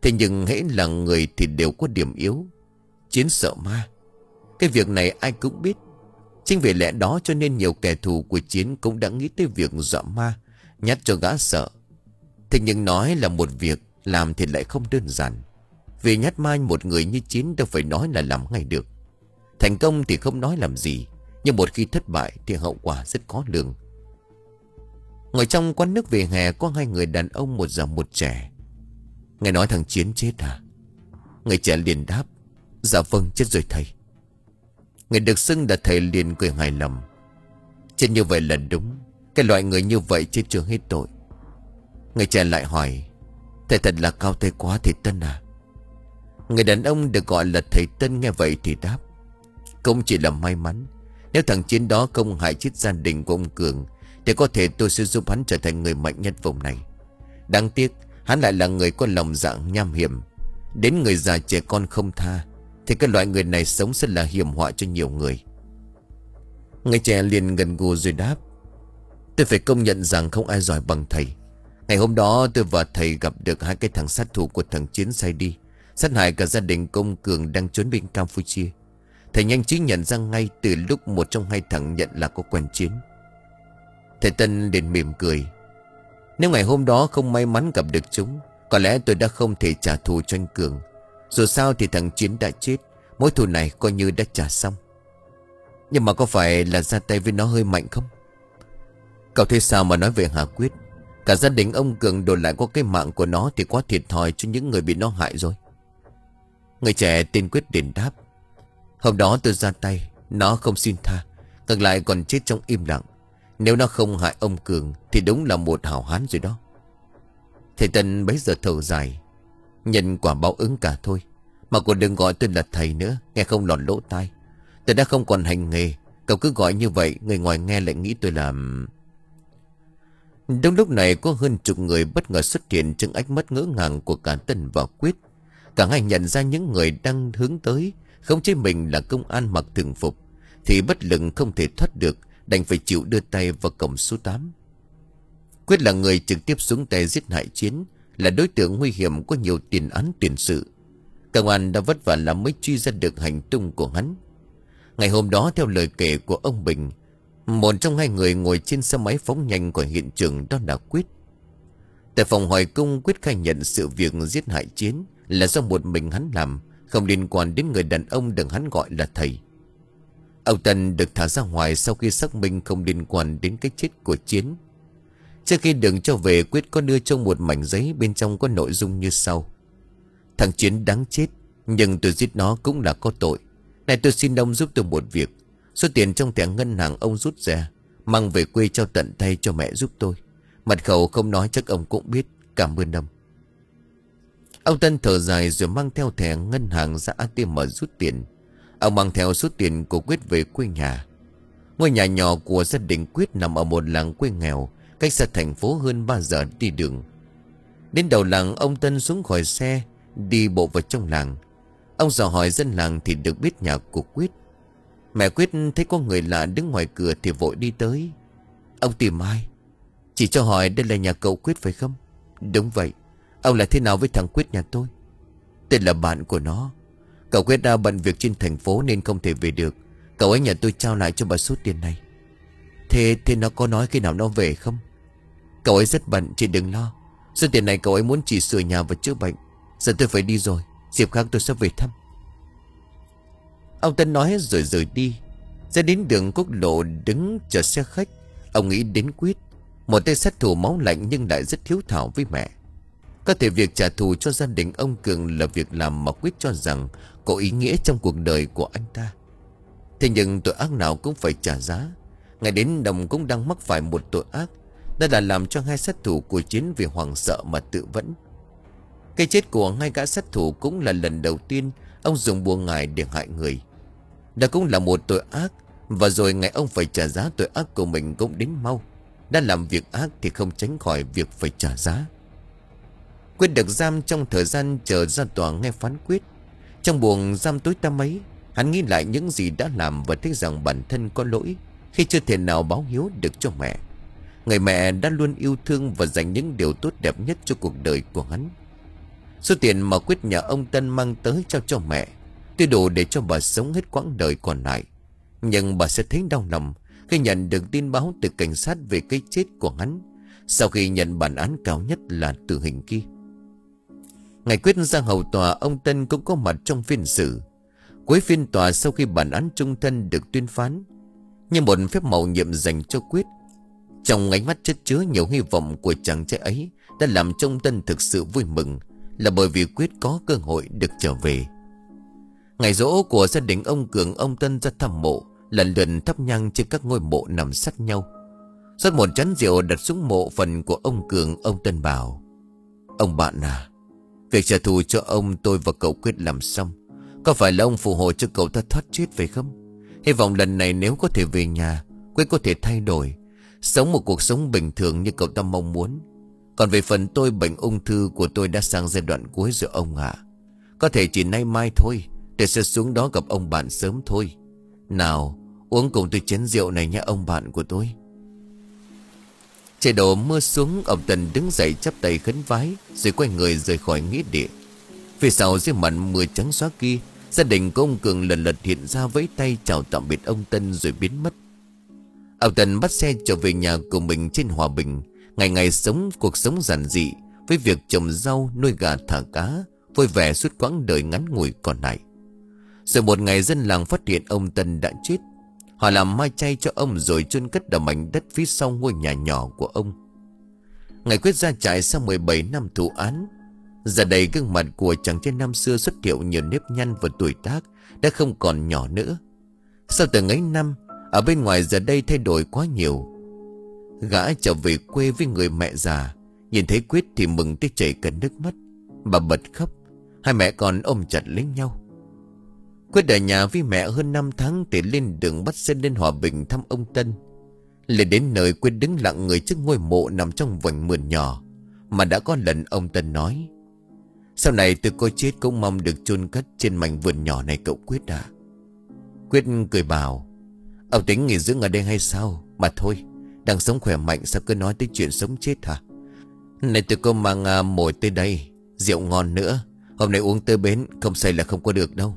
Thế nhưng hễ là người thì đều có điểm yếu. Chiến sợ ma. Cái việc này ai cũng biết. Chính vì lẽ đó cho nên nhiều kẻ thù của Chiến cũng đã nghĩ tới việc dọa ma, nhát cho gã sợ. Thế nhưng nói là một việc, làm thì lại không đơn giản. Vì nhát ma một người như Chiến đâu phải nói là làm ngay được. Thành công thì không nói làm gì, nhưng một khi thất bại thì hậu quả rất khó lường. Ngồi trong quán nước về hè có hai người đàn ông, một già một trẻ. Nghe nói thằng Chiến chết à? Người trẻ liền đáp: Dạ vâng, chết rồi thầy. Người được xưng là thầy liền cười hài lòng: Chết như vậy là đúng. Cái loại người như vậy chết chưa hết tội. Người trẻ lại hỏi: Thầy thật là cao tay quá thầy Tân à? Người đàn ông được gọi là thầy Tân nghe vậy thì đáp: Cũng chỉ là may mắn. Nếu thằng Chiến đó không hại chết gia đình của ông Cường thì có thể tôi sẽ giúp hắn trở thành người mạnh nhất vùng này. Đáng tiếc hắn lại là người có lòng dạ nham hiểm, đến người già trẻ con không tha, thì cái loại người này sống rất là hiểm họa cho nhiều người. Người trẻ liền gần gù rồi đáp: Tôi phải công nhận rằng không ai giỏi bằng thầy. Ngày hôm đó tôi và thầy gặp được hai cái thằng sát thủ của thằng Chiến sai đi, sát hại cả gia đình công Cường đang trốn bên Campuchia. Thầy nhanh trí nhận ra ngay từ lúc một trong hai thằng nhận là có quen Chiến. Thầy Tân liền mỉm cười: Nếu ngày hôm đó không may mắn gặp được chúng, có lẽ tôi đã không thể trả thù cho anh Cường. Dù sao thì thằng Chiến đã chết, mối thù này coi như đã trả xong. Nhưng mà có phải là ra tay với nó hơi mạnh không? Cậu thấy sao mà nói về Hà Quyết? Cả gia đình ông Cường đồn lại có cái mạng của nó thì quá thiệt thòi cho những người bị nó hại rồi. Người trẻ tên Quyết đền đáp: Hôm đó tôi ra tay, nó không xin tha, ngược lại còn chết trong im lặng. Nếu nó không hại ông Cường thì đúng là một hảo hán rồi đó. Thầy Tân bấy giờ thở dài: Nhân quả báo ứng cả thôi. Mà cô đừng gọi tôi là thầy nữa, nghe không lọt lỗ tai. Tôi đã không còn hành nghề, cậu cứ gọi như vậy, người ngoài nghe lại nghĩ tôi làm... Đúng lúc này có hơn chục người bất ngờ xuất hiện trước ánh mắt ngỡ ngàng của cả Tân và Quyết. Cả hai nhận ra những người đang hướng tới không chế mình là công an mặc thường phục, thì bất lực không thể thoát được, đành phải chịu đưa tay vào cổng số tám. Quyết là người trực tiếp xuống tay giết hại Chiến, là đối tượng nguy hiểm có nhiều tiền án tiền sự. Công an đã vất vả lắm mới truy ra được hành tung của hắn. Ngày hôm đó theo lời kể của ông Bình, một trong hai người ngồi trên xe máy phóng nhanh khỏi hiện trường đó là Quyết. Tại phòng hỏi cung, Quyết khai nhận sự việc giết hại Chiến là do một mình hắn làm, không liên quan đến người đàn ông được hắn gọi là thầy. Ông Tân được thả ra ngoài sau khi xác minh không liên quan đến cái chết của Chiến. Trước khi đường cho về, Quyết có đưa cho một mảnh giấy, bên trong có nội dung như sau: Thằng Chiến đáng chết, nhưng tôi giết nó cũng là có tội. Này tôi xin ông giúp tôi một việc. Số tiền trong thẻ ngân hàng ông rút ra, mang về quê trao tận tay cho mẹ giúp tôi. Mật khẩu không nói chắc ông cũng biết. Cảm ơn ông. Ông Tân thở dài rồi mang theo thẻ ngân hàng ra a tê em rút tiền. Ông mang theo số tiền của Quyết về quê nhà. Ngôi nhà nhỏ của gia đình Quyết nằm ở một làng quê nghèo, cách xa thành phố hơn ba giờ đi đường. Đến đầu làng, ông Tân xuống khỏi xe, đi bộ vào trong làng. Ông dò hỏi dân làng thì được biết nhà của Quyết. Mẹ Quyết thấy có người lạ đứng ngoài cửa thì vội đi tới. Ông tìm ai? Chỉ cho hỏi đây là nhà cậu Quyết phải không? Đúng vậy. Ông là thế nào với thằng Quyết nhà tôi? Tên là bạn của nó. Cậu Quyết đã bận việc trên thành phố nên không thể về được. Cậu ấy nhờ tôi trao lại cho bà số tiền này. Thế, thế nó có nói khi nào nó về không? Cậu ấy rất bận, chị đừng lo. Số tiền này cậu ấy muốn chỉ sửa nhà và chữa bệnh. Giờ tôi phải đi rồi, dịp khác tôi sẽ về thăm. Ông Tân nói rồi rời đi. Ra đến đường quốc lộ đứng chờ xe khách, ông nghĩ đến Quyết, một tay sát thủ máu lạnh nhưng lại rất hiếu thảo với mẹ. Có thể việc trả thù cho gia đình ông Cường là việc làm mà Quyết cho rằng có ý nghĩa trong cuộc đời của anh ta. Thế nhưng tội ác nào cũng phải trả giá. Ngày đến Đồng cũng đang mắc phải một tội ác, đó là làm cho hai sát thủ của Chiến vì hoảng sợ mà tự vẫn. Cái chết của hai gã sát thủ cũng là lần đầu tiên ông dùng bùa ngải để hại người. Đó cũng là một tội ác, và rồi ngày ông phải trả giá tội ác của mình cũng đến mau. Đã làm việc ác thì không tránh khỏi việc phải trả giá. Quyết được giam trong thời gian chờ ra tòa nghe phán quyết. Trong buồng giam tối tăm ấy, hắn nghĩ lại những gì đã làm và thấy rằng bản thân có lỗi khi chưa thể nào báo hiếu được cho mẹ. Người mẹ đã luôn yêu thương và dành những điều tốt đẹp nhất cho cuộc đời của hắn. Số tiền mà Quyết nhà ông Tân mang tới trao cho mẹ tuy đủ để cho bà sống hết quãng đời còn lại, nhưng bà sẽ thấy đau lòng khi nhận được tin báo từ cảnh sát về cái chết của hắn sau khi nhận bản án cao nhất là tử hình kia. Ngày Quyết ra hầu tòa, ông Tân cũng có mặt trong phiên xử. Cuối phiên tòa, sau khi bản án chung thân được tuyên phán như một phép mầu nhiệm dành cho Quyết, trong ánh mắt chất chứa nhiều hy vọng của chàng trai ấy đã làm cho ông Tân thực sự vui mừng, là bởi vì Quyết có cơ hội được trở về. Ngày giỗ của gia đình ông Cường, ông Tân ra thăm mộ, lần lượt thắp nhang trên các ngôi mộ nằm sát nhau. Rót một chén rượu đặt xuống mộ phần của ông Cường, ông Tân bảo: "Ông bạn à, việc trả thù cho ông tôi và cậu Quyết làm xong, có phải là ông phù hộ cho cậu ta thoát chết phải không? Hy vọng lần này nếu có thể về nhà, Quyết có thể thay đổi, sống một cuộc sống bình thường như cậu ta mong muốn. Còn về phần tôi, bệnh ung thư của tôi đã sang giai đoạn cuối rồi ông ạ. Có thể chỉ nay mai thôi, tôi sẽ xuống đó gặp ông bạn sớm thôi. Nào, uống cùng tôi chén rượu này nhé ông bạn của tôi." Trời đổ mưa xuống, ông Tân đứng dậy chắp tay khấn vái rồi quay người rời khỏi nghĩa địa. Phía sau dưới màn mưa trắng xóa kia, gia đình của ông Cường lần lượt hiện ra vẫy tay chào tạm biệt ông Tân rồi biến mất. Ông Tân bắt xe trở về nhà của mình trên Hòa Bình, ngày ngày sống cuộc sống giản dị với việc trồng rau, nuôi gà, thả cá, vui vẻ suốt quãng đời ngắn ngủi còn lại. Rồi một ngày dân làng phát hiện ông Tân đã chết. Họ làm mai chay cho ông rồi chôn cất ở mảnh đất phía sau ngôi nhà nhỏ của ông. Ngày Quyết ra trại sau mười bảy năm thụ án, giờ đây gương mặt của chàng trai năm xưa xuất hiện nhiều nếp nhăn và tuổi tác đã không còn nhỏ nữa. Sau từng ấy năm, ở bên ngoài giờ đây thay đổi quá nhiều. Gã trở về quê với người mẹ già, nhìn thấy Quyết thì mừng tới chảy cả nước mắt. Bà bật khóc, hai mẹ con ôm chặt lấy nhau. Quyết ở nhà với mẹ hơn năm tháng thì lên đường bắt xe lên Hòa Bình thăm ông Tân. Lên đến nơi, Quyết đứng lặng người trước ngôi mộ nằm trong vành mườn nhỏ mà đã có lần ông Tân nói: "Sau này tôi có chết cũng mong được chôn cất trên mảnh vườn nhỏ này cậu Quyết à." Quyết cười bảo: "Ông tính nghỉ dưỡng ở đây hay sao? Mà thôi, đang sống khỏe mạnh sao cứ nói tới chuyện sống chết hả? Này tôi có mang à, mồi tới đây, rượu ngon nữa. Hôm nay uống tới bến, không say là không có được đâu."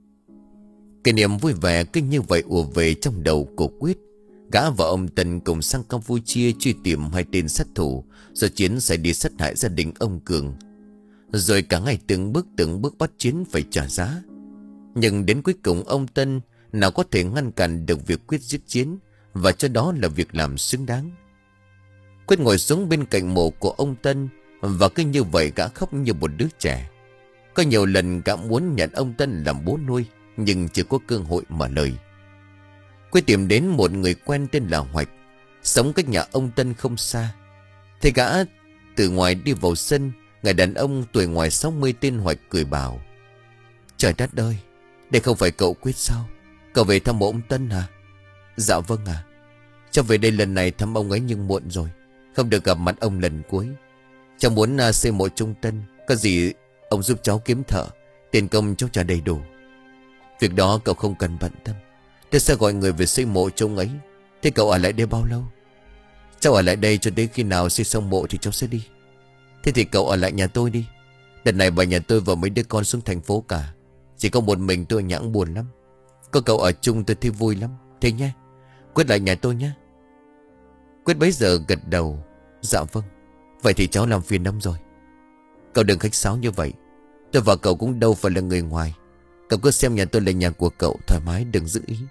Cái niềm vui vẻ cứ như vậy ùa về trong đầu của Quyết. Gã và ông Tân cùng sang Campuchia truy tìm hai tên sát thủ do Chiến sẽ đi sát hại gia đình ông Cường. Rồi cả ngày từng bước từng bước bắt Chiến phải trả giá. Nhưng đến cuối cùng ông Tân nào có thể ngăn cản được việc Quyết giết Chiến, và cho đó là việc làm xứng đáng. Quyết ngồi xuống bên cạnh mộ của ông Tân, và cứ như vậy gã khóc như một đứa trẻ. Có nhiều lần gã muốn nhận ông Tân làm bố nuôi, nhưng chưa có cơ hội mở lời. Quyết tìm đến một người quen tên là Hoạch, sống cách nhà ông Tân không xa. Thấy gã từ ngoài đi vào sân, người đàn ông tuổi ngoài sáu mươi tên Hoạch cười bảo: "Trời đất ơi, đây không phải cậu Quyết sao? Cậu về thăm mộ ông Tân hả?" "Dạ vâng ạ. Cháu về đây lần này thăm ông ấy nhưng muộn rồi, không được gặp mặt ông lần cuối. Cháu muốn uh, xây mộ trung tân, có gì ông giúp cháu kiếm thợ, tiền công cháu trả đầy đủ." "Việc đó cậu không cần bận tâm, tôi sẽ gọi người về xây mộ cho ông ấy. Thế cậu ở lại đây bao lâu?" "Cháu ở lại đây cho đến khi nào xây xong mộ thì cháu sẽ đi." "Thế thì cậu ở lại nhà tôi đi. Đợt này bà nhà tôi và mấy đứa con xuống thành phố cả, chỉ có một mình tôi nhãng buồn lắm. Có cậu ở chung tôi thấy vui lắm. Thế nhé, Quyết lại nhà tôi nhé." Quyết bấy giờ gật đầu: "Dạ vâng, vậy thì cháu làm phiền lắm rồi." "Cậu đừng khách sáo như vậy, tôi và cậu cũng đâu phải là người ngoài. Cậu cứ xem nhà tôi là nhà của cậu, thoải mái đừng giữ ý."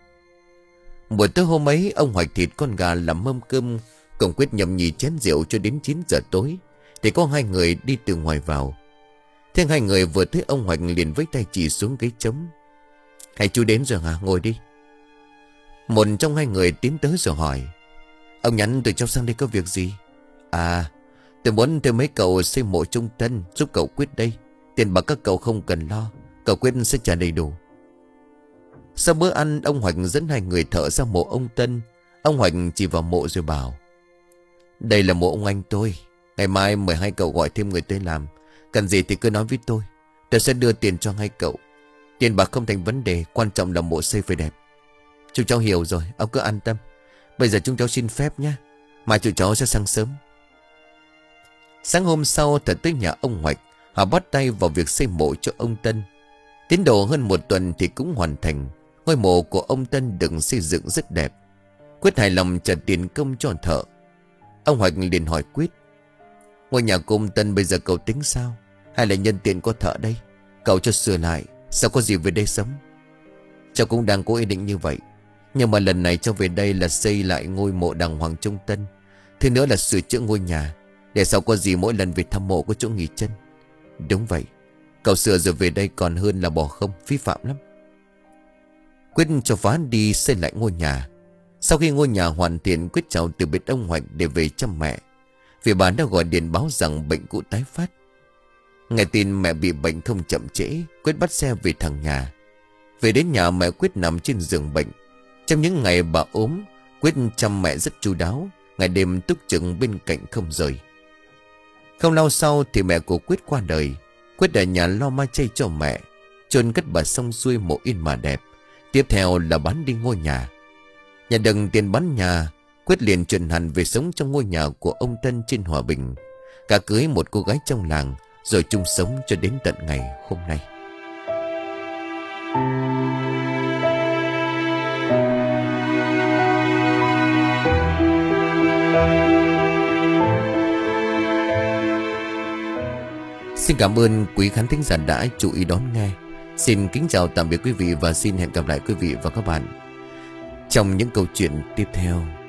Buổi tối hôm ấy, ông Hoạch thịt con gà làm mâm cơm cùng Quyết nhâm nhi chén rượu cho đến chín giờ tối thì có hai người đi từ ngoài vào. Thế hai người vừa thấy ông Hoạch liền với tay chỉ xuống ghế trống: "Hay chú đến rồi hả? Ngồi đi." Một trong hai người tiến tới rồi hỏi: "Ông nhắn tụi cháu sang đây có việc gì?" "À, tôi muốn thuê mấy cậu xây mộ trung tân giúp cậu Quyết đây. Tiền bạc các cậu không cần lo, cậu Quyết sẽ trả đầy đủ." Sau bữa ăn, ông Hoạch dẫn hai người thợ ra mộ ông Tân. Ông Hoạch chỉ vào mộ rồi bảo: "Đây là mộ ông anh tôi. Ngày mai mời hai cậu gọi thêm người tới làm. Cần gì thì cứ nói với tôi, tôi sẽ đưa tiền cho hai cậu. Tiền bạc không thành vấn đề, quan trọng là mộ xây phải đẹp." "Chúng cháu hiểu rồi, ông cứ an tâm. Bây giờ chúng cháu xin phép nhé, mai tụi cháu sẽ sang sớm." Sáng hôm sau, thật tới nhà ông Hoạch, họ bắt tay vào việc xây mộ cho ông Tân. Tiến độ hơn một tuần thì cũng hoàn thành. Ngôi mộ của ông Tân được xây dựng rất đẹp. Quyết hài lòng trả tiền công cho thợ. Ông Hoạch liền hỏi Quyết: ngôi nhà của ông Tân bây giờ cậu tính sao? Hay là nhân tiện có thợ đây, cậu cho sửa lại, sao có gì về đây sống? Cháu cũng đang có ý định như vậy. Nhưng mà lần này cháu về đây là xây lại ngôi mộ đàng hoàng trong Tân. Thứ nữa là sửa chữa ngôi nhà, để sau có gì mỗi lần về thăm mộ có chỗ nghỉ chân. Đúng vậy, cậu sửa rồi về đây còn hơn là bỏ không, phí phạm lắm. Quyết cho phá đi xây lại ngôi nhà. Sau khi ngôi nhà hoàn thiện, Quyết chào từ biệt ông Hoạch để về chăm mẹ, vì bà đã gọi điện báo rằng bệnh cũ tái phát. Nghe tin mẹ bị bệnh không chậm trễ, Quyết bắt xe về thẳng nhà. Về đến nhà, mẹ Quyết nằm trên giường bệnh. Trong những ngày bà ốm, Quyết chăm mẹ rất chu đáo, ngày đêm túc trực bên cạnh không rời. Không lâu sau thì mẹ của Quyết qua đời. Quyết ở nhà lo ma chay cho mẹ, chôn cất bà xong xuôi mộ yên mà đẹp. Tiếp theo là bán đi ngôi nhà. Nhận được tiền bán nhà, Quyết liền chuyển hẳn về sống trong ngôi nhà của ông Tân trên Hòa Bình. Cả cưới một cô gái trong làng, rồi chung sống cho đến tận ngày hôm nay. Xin cảm ơn quý khán thính giả đã chú ý đón nghe. Xin kính chào tạm biệt quý vị và xin hẹn gặp lại quý vị và các bạn trong những câu chuyện tiếp theo.